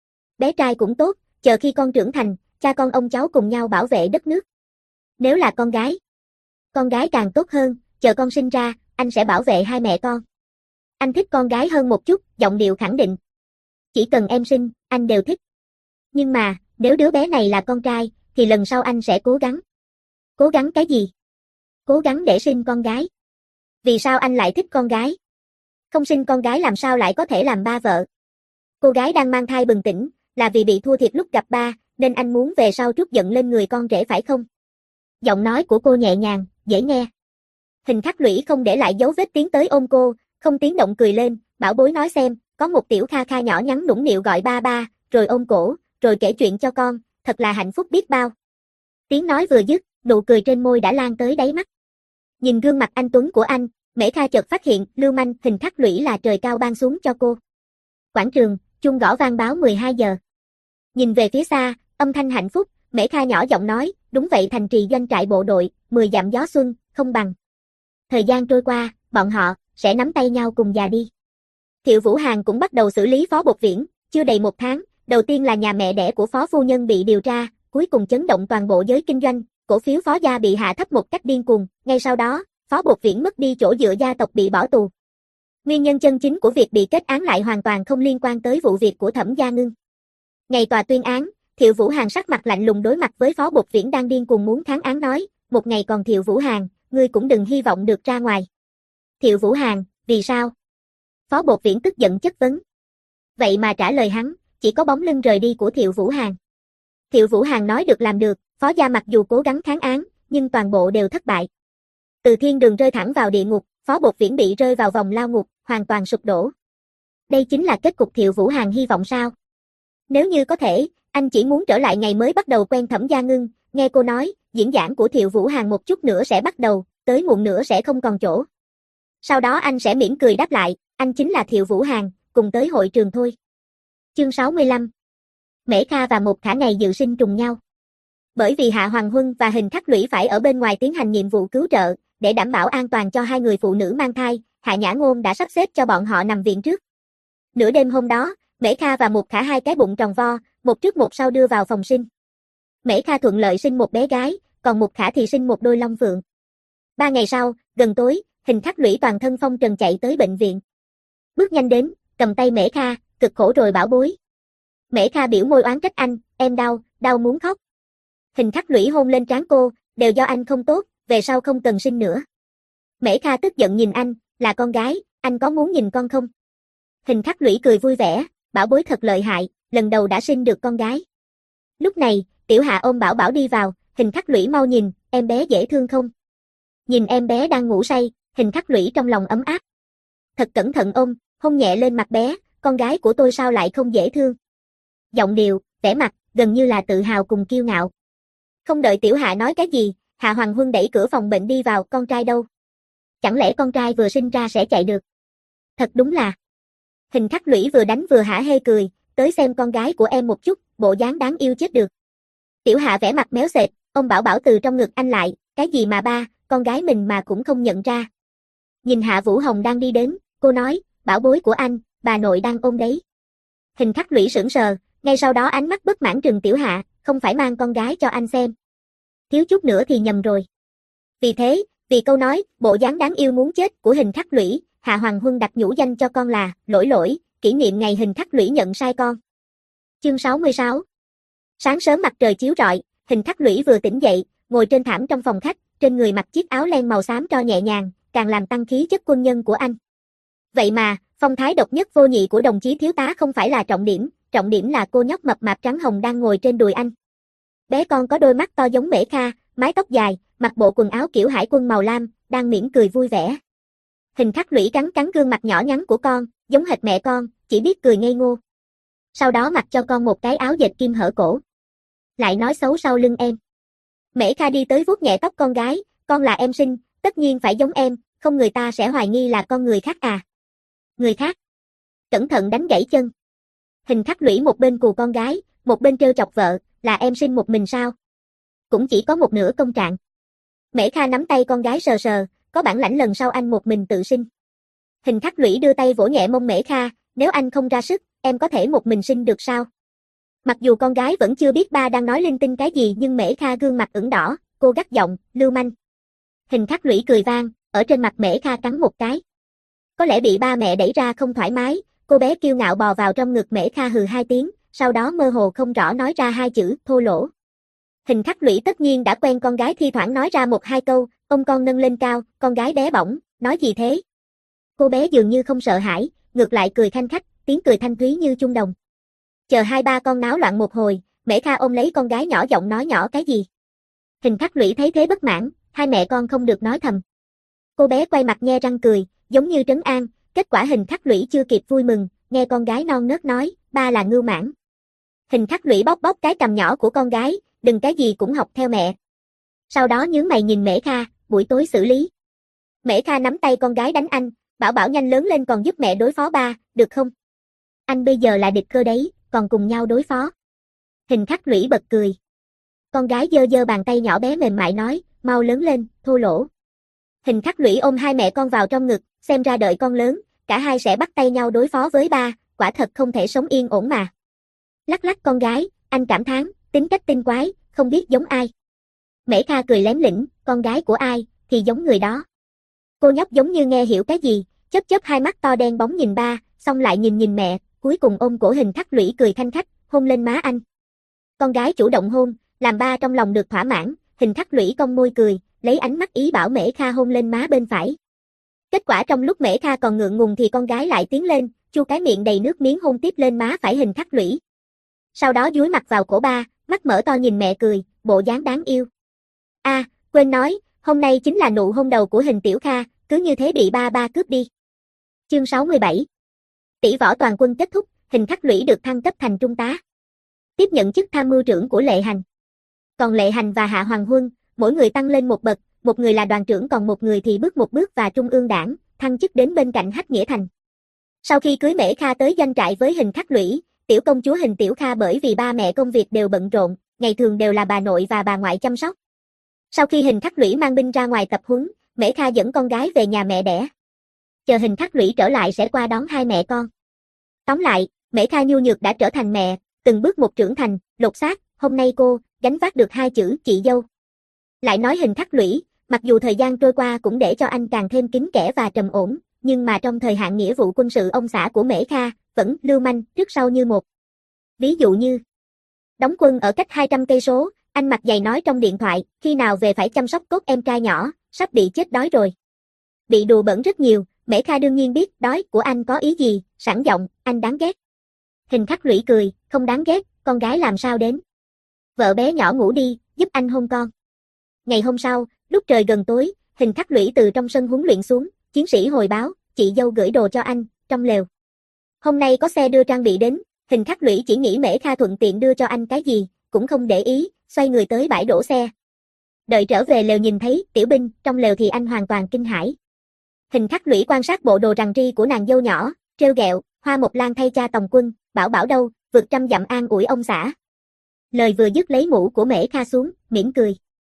Bé trai cũng tốt, chờ khi con trưởng thành, cha con ông cháu cùng nhau bảo vệ đất nước. Nếu là con gái, con gái càng tốt hơn, chờ con sinh ra, anh sẽ bảo vệ hai mẹ con. Anh thích con gái hơn một chút, giọng điệu khẳng định. Chỉ cần em sinh, anh đều thích. Nhưng mà, nếu đứa bé này là con trai, thì lần sau anh sẽ cố gắng. Cố gắng cái gì? Cố gắng để sinh con gái. Vì sao anh lại thích con gái? Không sinh con gái làm sao lại có thể làm ba vợ? Cô gái đang mang thai bừng tỉnh, là vì bị thua thiệt lúc gặp ba, nên anh muốn về sau trút giận lên người con rể phải không? Giọng nói của cô nhẹ nhàng, dễ nghe. Hình Khắc Lũy không để lại dấu vết tiến tới ôm cô, không tiếng động cười lên, bảo bối nói xem, có một tiểu Kha Kha nhỏ nhắn nũng nịu gọi ba ba, rồi ôm cổ, rồi kể chuyện cho con, thật là hạnh phúc biết bao. Tiếng nói vừa dứt, nụ cười trên môi đã lan tới đáy mắt. Nhìn gương mặt anh tuấn của anh, Mễ Kha chợt phát hiện, lưu manh, Hình Khắc Lũy là trời cao ban xuống cho cô. Quảng trường, chuông gõ vang báo mười hai giờ. Nhìn về phía xa, âm thanh hạnh phúc, Mễ Kha nhỏ giọng nói, đúng vậy thành trì doanh trại bộ đội, mười dặm gió xuân, không bằng. Thời gian trôi qua, bọn họ sẽ nắm tay nhau cùng già đi. Thiệu Vũ Hàn cũng bắt đầu xử lý Phó Bột Viễn, chưa đầy một tháng, đầu tiên là nhà mẹ đẻ của Phó Phu Nhân bị điều tra, cuối cùng chấn động toàn bộ giới kinh doanh, cổ phiếu Phó gia bị hạ thấp một cách điên cuồng, ngay sau đó, Phó Bột Viễn mất đi chỗ dựa gia tộc bị bỏ tù. Nguyên nhân chân chính của việc bị kết án lại hoàn toàn không liên quan tới vụ việc của Thẩm Gia Ngưng. Ngày tòa tuyên án, Thiệu Vũ Hàn sắc mặt lạnh lùng đối mặt với Phó Bột Viễn đang điên cuồng muốn kháng án nói, một ngày còn Thiệu Vũ Hàn, ngươi cũng đừng hy vọng được ra ngoài. Thiệu Vũ Hàn, vì sao? Phó Bột Viễn tức giận chất vấn. Vậy mà trả lời hắn, chỉ có bóng lưng rời đi của Thiệu Vũ Hàn. Thiệu Vũ Hàn nói được làm được, Phó gia mặc dù cố gắng kháng án, nhưng toàn bộ đều thất bại. Từ thiên đường rơi thẳng vào địa ngục, Phó Bột Viễn bị rơi vào vòng lao ngục, hoàn toàn sụp đổ. Đây chính là kết cục Thiệu Vũ Hàn hy vọng sao? Nếu như có thể, anh chỉ muốn trở lại ngày mới bắt đầu quen Thẩm Gia Ngưng, nghe cô nói, diễn giảng của Thiệu Vũ Hàn một chút nữa sẽ bắt đầu, tới muộn nữa sẽ không còn chỗ. Sau đó anh sẽ mỉm cười đáp lại, anh chính là Thiệu Vũ Hàn, cùng tới hội trường thôi. Chương sáu mươi lăm. Mễ Kha và một khả ngày dự sinh trùng nhau. Bởi vì Hạ Hoàng Huân và Hình Khắc Lũy phải ở bên ngoài tiến hành nhiệm vụ cứu trợ, để đảm bảo an toàn cho hai người phụ nữ mang thai, Hạ Nhã Ngôn đã sắp xếp cho bọn họ nằm viện trước. Nửa đêm hôm đó, Mễ Kha và Mục Khả hai cái bụng tròn vo, một trước một sau đưa vào phòng sinh. Mễ Kha thuận lợi sinh một bé gái, còn Mục Khả thì sinh một đôi long phượng. Ba ngày sau, gần tối, Hình Khắc Lũy toàn thân phong trần chạy tới bệnh viện. Bước nhanh đến, cầm tay Mễ Kha, cực khổ rồi bảo bối. Mễ Kha biểu môi oán trách anh, em đau, đau muốn khóc. Hình Khắc Lũy hôn lên trán cô, đều do anh không tốt, về sau không cần sinh nữa. Mễ Kha tức giận nhìn anh, là con gái, anh có muốn nhìn con không? Hình Khắc Lũy cười vui vẻ, bảo bối thật lợi hại, lần đầu đã sinh được con gái. Lúc này, Tiểu Hạ ôm Bảo Bảo đi vào, Hình Khắc Lũy mau nhìn, em bé dễ thương không? Nhìn em bé đang ngủ say, Hình Khắc Lũy trong lòng ấm áp. Thật cẩn thận ôm, hôn nhẹ lên mặt bé, con gái của tôi sao lại không dễ thương? Giọng điệu, vẻ mặt, gần như là tự hào cùng kiêu ngạo. Không đợi Tiểu Hạ nói cái gì, Hạ Hoàng Huân đẩy cửa phòng bệnh đi vào, con trai đâu? Chẳng lẽ con trai vừa sinh ra sẽ chạy được? Thật đúng là. Hình Khắc Lũy vừa đánh vừa hả hê cười, tới xem con gái của em một chút, bộ dáng đáng yêu chết được. Tiểu Hạ vẻ mặt méo sệt, ông Bảo Bảo từ trong ngực anh lại, cái gì mà ba, con gái mình mà cũng không nhận ra. Nhìn Hạ Vũ Hồng đang đi đến, cô nói, bảo bối của anh, bà nội đang ôm đấy. Hình Khắc Lũy sững sờ, ngay sau đó ánh mắt bất mãn trừng Tiểu Hạ, không phải mang con gái cho anh xem. Thiếu chút nữa thì nhầm rồi. Vì thế, vì câu nói, bộ dáng đáng yêu muốn chết của Hình Khắc Lũy, Hạ Hoàng Huân đặt nhũ danh cho con là, lỗi lỗi, kỷ niệm ngày Hình Khắc Lũy nhận sai con. Chương sáu mươi sáu. Sáng sớm mặt trời chiếu rọi, Hình Khắc Lũy vừa tỉnh dậy, ngồi trên thảm trong phòng khách, trên người mặc chiếc áo len màu xám tro nhẹ nhàng, càng làm tăng khí chất quân nhân của anh. Vậy mà, phong thái độc nhất vô nhị của đồng chí thiếu tá không phải là trọng điểm, trọng điểm là cô nhóc mập mạp trắng hồng đang ngồi trên đùi anh. Bé con có đôi mắt to giống Mễ Kha, mái tóc dài, mặc bộ quần áo kiểu hải quân màu lam, đang mỉm cười vui vẻ. Hình Khắc Lũy cắn cắn gương mặt nhỏ nhắn của con, giống hệt mẹ con, chỉ biết cười ngây ngô. Sau đó mặc cho con một cái áo dệt kim hở cổ. Lại nói xấu sau lưng em. Mễ Kha đi tới vuốt nhẹ tóc con gái, con là em sinh, tất nhiên phải giống em, không người ta sẽ hoài nghi là con người khác à. Người khác. Cẩn thận đánh gãy chân. Hình Khắc Lũy một bên cù con gái, một bên trêu chọc vợ, là em sinh một mình sao? Cũng chỉ có một nửa công trạng. Mễ Kha nắm tay con gái sờ sờ, có bản lãnh lần sau anh một mình tự sinh. Hình Khắc Lũy đưa tay vỗ nhẹ mông Mễ Kha, nếu anh không ra sức, em có thể một mình sinh được sao? Mặc dù con gái vẫn chưa biết ba đang nói linh tinh cái gì nhưng Mễ Kha gương mặt ửng đỏ, cô gắt giọng, lưu manh. Hình Khắc Lũy cười vang, ở trên mặt Mễ Kha cắn một cái. Có lẽ bị ba mẹ đẩy ra không thoải mái, cô bé kiêu ngạo bò vào trong ngực Mễ Kha hừ hai tiếng, sau đó mơ hồ không rõ nói ra hai chữ, thô lỗ. Hình Khắc Lũy tất nhiên đã quen con gái thi thoảng nói ra một hai câu, ôm con nâng lên cao, con gái bé bỏng, nói gì thế? Cô bé dường như không sợ hãi, ngược lại cười khanh khách, tiếng cười thanh thúy như chuông đồng. Chờ hai ba con náo loạn một hồi, Mễ Kha ôm lấy con gái nhỏ giọng nói nhỏ cái gì. Hình Khắc Lũy thấy thế bất mãn, hai mẹ con không được nói thầm. Cô bé quay mặt nhe răng cười, giống như trấn an, kết quả Hình Khắc Lũy chưa kịp vui mừng, nghe con gái non nớt nói, ba là ngưu mãng. Hình Khắc Lũy bóp bóp cái cằm nhỏ của con gái, đừng cái gì cũng học theo mẹ. Sau đó nhướng mày nhìn Mễ Kha, buổi tối xử lý. Mễ Kha nắm tay con gái đánh anh, bảo bảo nhanh lớn lên còn giúp mẹ đối phó ba, được không? Anh bây giờ là địch cơ đấy, còn cùng nhau đối phó. Hình Khắc Lũy bật cười. Con gái giơ giơ bàn tay nhỏ bé mềm mại nói, mau lớn lên, thô lỗ. Hình Khắc Lũy ôm hai mẹ con vào trong ngực, xem ra đợi con lớn, cả hai sẽ bắt tay nhau đối phó với ba, quả thật không thể sống yên ổn mà. Lắc lắc con gái, anh cảm thán, tính cách tinh quái, không biết giống ai. Mễ Kha cười lém lĩnh, con gái của ai, thì giống người đó. Cô nhóc giống như nghe hiểu cái gì, chớp chớp hai mắt to đen bóng nhìn ba, xong lại nhìn nhìn mẹ, cuối cùng ôm cổ Hình Khắc Lũy cười khanh khách, hôn lên má anh. Con gái chủ động hôn, làm ba trong lòng được thỏa mãn, Hình Khắc Lũy cong môi cười, lấy ánh mắt ý bảo Mễ Kha hôn lên má bên phải. Kết quả trong lúc Mễ Kha còn ngượng ngùng thì con gái lại tiến lên, chu cái miệng đầy nước miếng hôn tiếp lên má phải Hình Khắc Lũy. Sau đó dúi mặt vào cổ ba, mắt mở to nhìn mẹ cười, bộ dáng đáng yêu. A, à, quên nói, hôm nay chính là nụ hôn đầu của Hình Tiểu Kha, cứ như thế bị ba ba cướp đi. Chương sáu mươi bảy. Tỷ võ toàn quân kết thúc, Hình Khắc Lũy được thăng cấp thành trung tá. Tiếp nhận chức tham mưu trưởng của Lệ Hành. Còn Lệ Hành và Hạ Hoàng Huân, mỗi người tăng lên một bậc, một người là đoàn trưởng còn một người thì bước một bước và trung ương đảng, thăng chức đến bên cạnh Hách Nghĩa Thành. Sau khi cưới Mễ Kha tới doanh trại với Hình Khắc Lũy, tiểu công chúa Hình Tiểu Kha bởi vì ba mẹ công việc đều bận rộn, ngày thường đều là bà nội và bà ngoại chăm sóc. Sau khi Hình Khắc Lũy mang binh ra ngoài tập huấn, Mễ Kha dẫn con gái về nhà mẹ đẻ. chờ Hình Khắc Lũy trở lại sẽ qua đón hai mẹ con. Tóm lại, Mễ Kha nhu nhược đã trở thành mẹ, từng bước một trưởng thành, lột xác, hôm nay cô gánh vác được hai chữ chị dâu. Lại nói Hình Khắc Lũy, mặc dù thời gian trôi qua cũng để cho anh càng thêm kín kẽ và trầm ổn, nhưng mà trong thời hạn nghĩa vụ quân sự ông xã của Mễ Kha vẫn lưu manh trước sau như một. Ví dụ như đóng quân ở cách hai trăm cây số, anh mặt dày nói trong điện thoại, khi nào về phải chăm sóc tốt em trai nhỏ, sắp bị chết đói rồi. Bị đùa bỡn rất nhiều, Mễ Kha đương nhiên biết đói của anh có ý gì, sẵn giọng, anh đáng ghét. Hình Khắc Lũy cười, không đáng ghét, con gái làm sao đến. Vợ bé nhỏ ngủ đi, giúp anh hôn con. Ngày hôm sau, lúc trời gần tối, Hình Khắc Lũy từ trong sân huấn luyện xuống, chiến sĩ hồi báo, chị dâu gửi đồ cho anh, trong lều. Hôm nay có xe đưa trang bị đến, Hình Khắc Lũy chỉ nghĩ Mễ Kha thuận tiện đưa cho anh cái gì, cũng không để ý, xoay người tới bãi đổ xe. Đợi trở về lều nhìn thấy tiểu binh trong lều thì anh hoàn toàn kinh hãi. Hình Khắc Lũy quan sát bộ đồ rằng ri của nàng dâu nhỏ, trêu ghẹo, Hoa Mộc Lan thay cha tòng quân, Bảo Bảo đâu, vượt trăm dặm an ủi ông xã. Lời vừa dứt lấy mũ của Mễ Kha xuống, mỉm cười.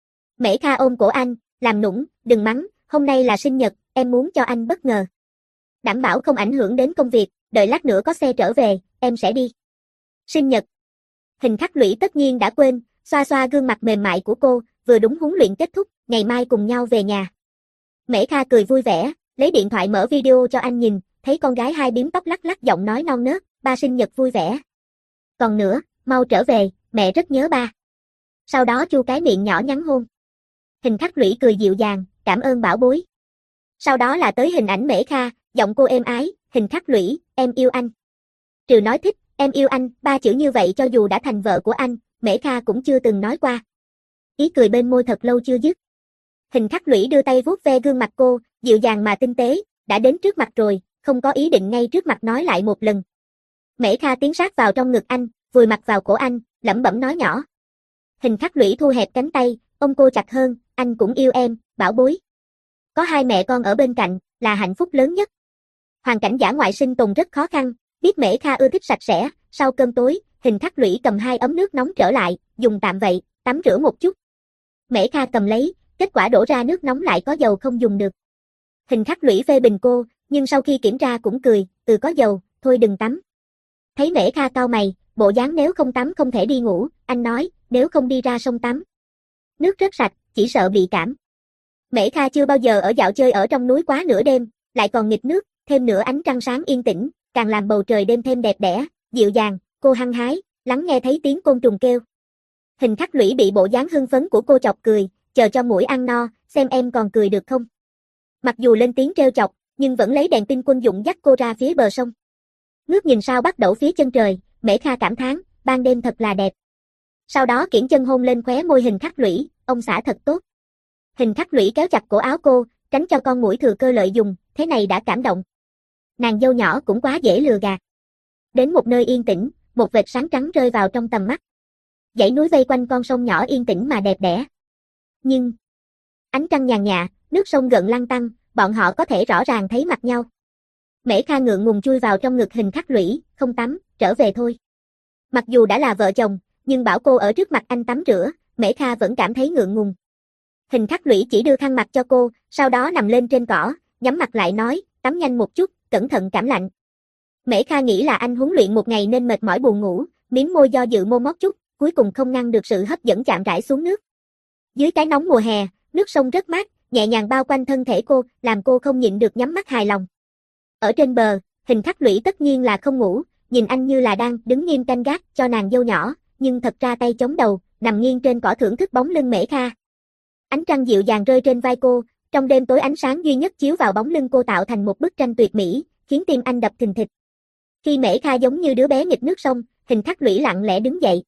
Mễ Kha ôm cổ anh, làm nũng, đừng mắng, hôm nay là sinh nhật, em muốn cho anh bất ngờ. Đảm bảo không ảnh hưởng đến công việc, đợi lát nữa có xe trở về, em sẽ đi. Sinh nhật. Hình Khắc Lũy tất nhiên đã quên, xoa xoa gương mặt mềm mại của cô, vừa đúng huấn luyện kết thúc, ngày mai cùng nhau về nhà. Mễ Kha cười vui vẻ, lấy điện thoại mở video cho anh nhìn, thấy con gái hai bím tóc lắc lắc giọng nói non nớt, ba sinh nhật vui vẻ. Còn nữa, mau trở về, mẹ rất nhớ ba. Sau đó chu cái miệng nhỏ nhắn hôn. Hình Khắc Lũy cười dịu dàng, cảm ơn bảo bối. Sau đó là tới hình ảnh Mễ Kha, giọng cô êm ái, Hình Khắc Lũy, em yêu anh. Trừ nói thích, em yêu anh, ba chữ như vậy cho dù đã thành vợ của anh, Mễ Kha cũng chưa từng nói qua. Ý cười bên môi thật lâu chưa dứt. Hình Khắc Lũy đưa tay vuốt ve gương mặt cô, dịu dàng mà tinh tế, đã đến trước mặt rồi, không có ý định ngay trước mặt nói lại một lần. Mễ Kha tiến sát vào trong ngực anh, vùi mặt vào cổ anh, lẩm bẩm nói nhỏ. Hình Khắc Lũy thu hẹp cánh tay, ôm cô chặt hơn, anh cũng yêu em, bảo bối. Có hai mẹ con ở bên cạnh, là hạnh phúc lớn nhất. Hoàn cảnh dã ngoại sinh tồn rất khó khăn, biết Mễ Kha ưa thích sạch sẽ, sau cơm tối, Hình Khắc Lũy cầm hai ấm nước nóng trở lại, dùng tạm vậy, tắm rửa một chút. Mễ Kha cầm lấy, kết quả đổ ra nước nóng lại có dầu không dùng được. Hình Khắc Lũy phê bình cô, nhưng sau khi kiểm tra cũng cười, từ có dầu, thôi đừng tắm. Thấy Mễ Kha cau mày, bộ dáng nếu không tắm không thể đi ngủ, anh nói, nếu không đi ra sông tắm. Nước rất sạch, chỉ sợ bị cảm. Mễ Kha chưa bao giờ ở dạo chơi ở trong núi quá nửa đêm, lại còn nghịch nước, thêm nửa ánh trăng sáng yên tĩnh, càng làm bầu trời đêm thêm đẹp đẽ, dịu dàng, cô hăng hái, lắng nghe thấy tiếng côn trùng kêu. Hình Khắc Lũy bị bộ dáng hưng phấn của cô chọc cười, chờ cho mũi ăn no, xem em còn cười được không. Mặc dù lên tiếng trêu chọc, nhưng vẫn lấy đèn tin quân dụng dắt cô ra phía bờ sông. Ngước nhìn sao bắt đẩu phía chân trời, Mễ Kha cảm thán, ban đêm thật là đẹp. Sau đó kiễng chân hôn lên khóe môi Hình Khắc Lũy, ông xã thật tốt. Hình Khắc Lũy kéo chặt cổ áo cô, tránh cho con muỗi thừa cơ lợi dụng, thế này đã cảm động. Nàng dâu nhỏ cũng quá dễ lừa gạt. Đến một nơi yên tĩnh, một vệt sáng trắng rơi vào trong tầm mắt. Dãy núi vây quanh con sông nhỏ yên tĩnh mà đẹp đẽ. Nhưng ánh trăng nhàn nhạt, nước sông gợn lăn tăn, bọn họ có thể rõ ràng thấy mặt nhau. Mễ Kha ngượng ngùng chui vào trong ngực Hình Khắc Lũy, không tắm, trở về thôi. Mặc dù đã là vợ chồng, nhưng bảo cô ở trước mặt anh tắm rửa, Mễ Kha vẫn cảm thấy ngượng ngùng. Hình Khắc Lũy chỉ đưa khăn mặt cho cô, sau đó nằm lên trên cỏ, nhắm mặt lại nói, tắm nhanh một chút, cẩn thận cảm lạnh. Mễ Kha nghĩ là anh huấn luyện một ngày nên mệt mỏi buồn ngủ, miếm môi do dự mô mót chút, cuối cùng không ngăn được sự hấp dẫn chạm rãi xuống nước. Dưới cái nóng mùa hè, nước sông rất mát, nhẹ nhàng bao quanh thân thể cô, làm cô không nhịn được nhắm mắt hài lòng. Ở trên bờ, Hình Khắc Lũy tất nhiên là không ngủ, nhìn anh như là đang đứng nghiêm canh gác cho nàng dâu nhỏ, nhưng thật ra tay chống đầu, nằm nghiêng trên cỏ thưởng thức bóng lưng Mễ Kha. Ánh trăng dịu dàng rơi trên vai cô, trong đêm tối ánh sáng duy nhất chiếu vào bóng lưng cô tạo thành một bức tranh tuyệt mỹ, khiến tim anh đập thình thịch. Khi Mễ Kha giống như đứa bé nghịch nước sông, Hình Khắc Lũy lặng lẽ đứng dậy.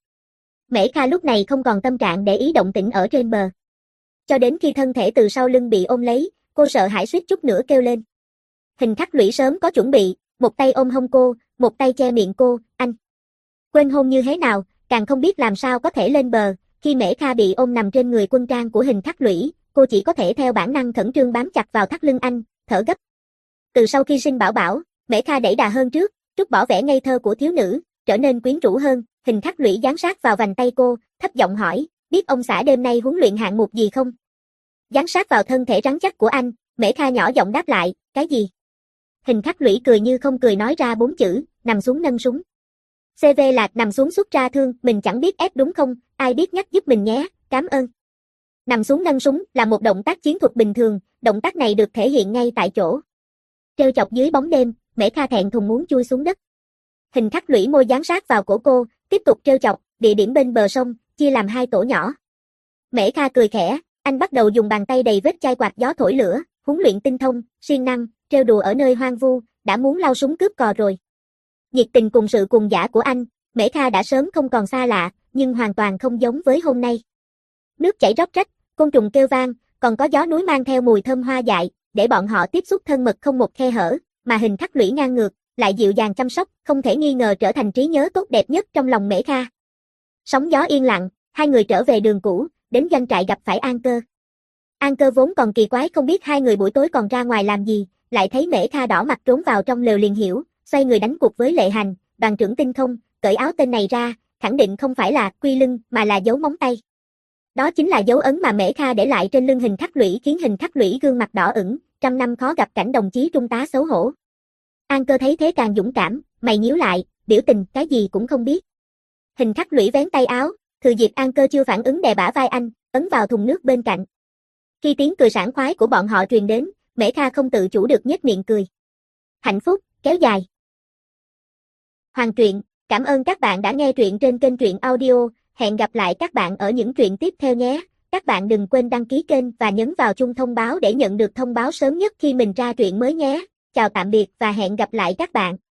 Mễ Kha lúc này không còn tâm trạng để ý động tĩnh ở trên bờ. Cho đến khi thân thể từ sau lưng bị ôm lấy, cô sợ hãi suýt chút nữa kêu lên. Hình Khắc Lũy sớm có chuẩn bị, một tay ôm hông cô, một tay che miệng cô, anh. Quên hôn như thế nào, càng không biết làm sao có thể lên bờ, khi Mễ Kha bị ôm nằm trên người quân trang của Hình Khắc Lũy, cô chỉ có thể theo bản năng khẩn trương bám chặt vào thắt lưng anh, thở gấp. Từ sau khi sinh Bảo Bảo, Mễ Kha đẩy đà hơn trước, trút bỏ vẻ ngây thơ của thiếu nữ, trở nên quyến rũ hơn, Hình Khắc Lũy dán sát vào vành tay cô, thấp giọng hỏi, biết ông xã đêm nay huấn luyện hạng mục gì không? Dán sát vào thân thể rắn chắc của anh, Mễ Kha nhỏ giọng đáp lại, cái gì? Hình khắc lũy cười như không cười nói ra bốn chữ, nằm xuống nâng súng. xê vê Lạc nằm xuống xuất ra thương, mình chẳng biết ép đúng không, ai biết nhắc giúp mình nhé, cảm ơn. Nằm xuống nâng súng là một động tác chiến thuật bình thường, động tác này được thể hiện ngay tại chỗ. Trêu chọc dưới bóng đêm, Mễ Kha thẹn thùng muốn chui xuống đất. Hình khắc lũy môi dán sát vào cổ cô, tiếp tục trêu chọc, địa điểm bên bờ sông, chia làm hai tổ nhỏ. Mễ Kha cười khẽ, anh bắt đầu dùng bàn tay đầy vết chai quạt gió thổi lửa, huấn luyện tinh thông, siêng năng, trêu đùa ở nơi hoang vu, đã muốn lau súng cướp cò rồi. Nhiệt tình cùng sự cùng dã của anh, Mễ Kha đã sớm không còn xa lạ, nhưng hoàn toàn không giống với hôm nay. Nước chảy róc rách, côn trùng kêu vang, còn có gió núi mang theo mùi thơm hoa dại, để bọn họ tiếp xúc thân mật không một khe hở, mà hình khắc lũy ngang ngược, lại dịu dàng chăm sóc, không thể nghi ngờ trở thành trí nhớ tốt đẹp nhất trong lòng Mễ Kha. Sóng gió yên lặng, hai người trở về đường cũ, đến doanh trại gặp phải An Cơ. An Cơ vốn còn kỳ quái không biết hai người buổi tối còn ra ngoài làm gì, lại thấy Mễ Kha đỏ mặt trốn vào trong lều liền hiểu, xoay người đánh cuộc với Lệ Hành, đoàn trưởng Tinh Không, cởi áo tên này ra, khẳng định không phải là quy lưng mà là dấu móng tay. Đó chính là dấu ấn mà Mễ Kha để lại trên lưng hình khắc lũy, khiến hình khắc lũy gương mặt đỏ ửng, trăm năm khó gặp cảnh đồng chí trung tá xấu hổ. An Cơ thấy thế càng dũng cảm, mày nhíu lại, biểu tình cái gì cũng không biết. Hình khắc lũy vén tay áo, thừa dịp An Cơ chưa phản ứng đè bả vai anh, ấn vào thùng nước bên cạnh. Khi tiếng cười sảng khoái của bọn họ truyền đến, Mễ Kha không tự chủ được nhếch miệng cười. Hạnh phúc, kéo dài. Hoàng truyện, cảm ơn các bạn đã nghe truyện trên kênh truyện audio, hẹn gặp lại các bạn ở những truyện tiếp theo nhé. Các bạn đừng quên đăng ký kênh và nhấn vào chuông thông báo để nhận được thông báo sớm nhất khi mình ra truyện mới nhé. Chào tạm biệt và hẹn gặp lại các bạn.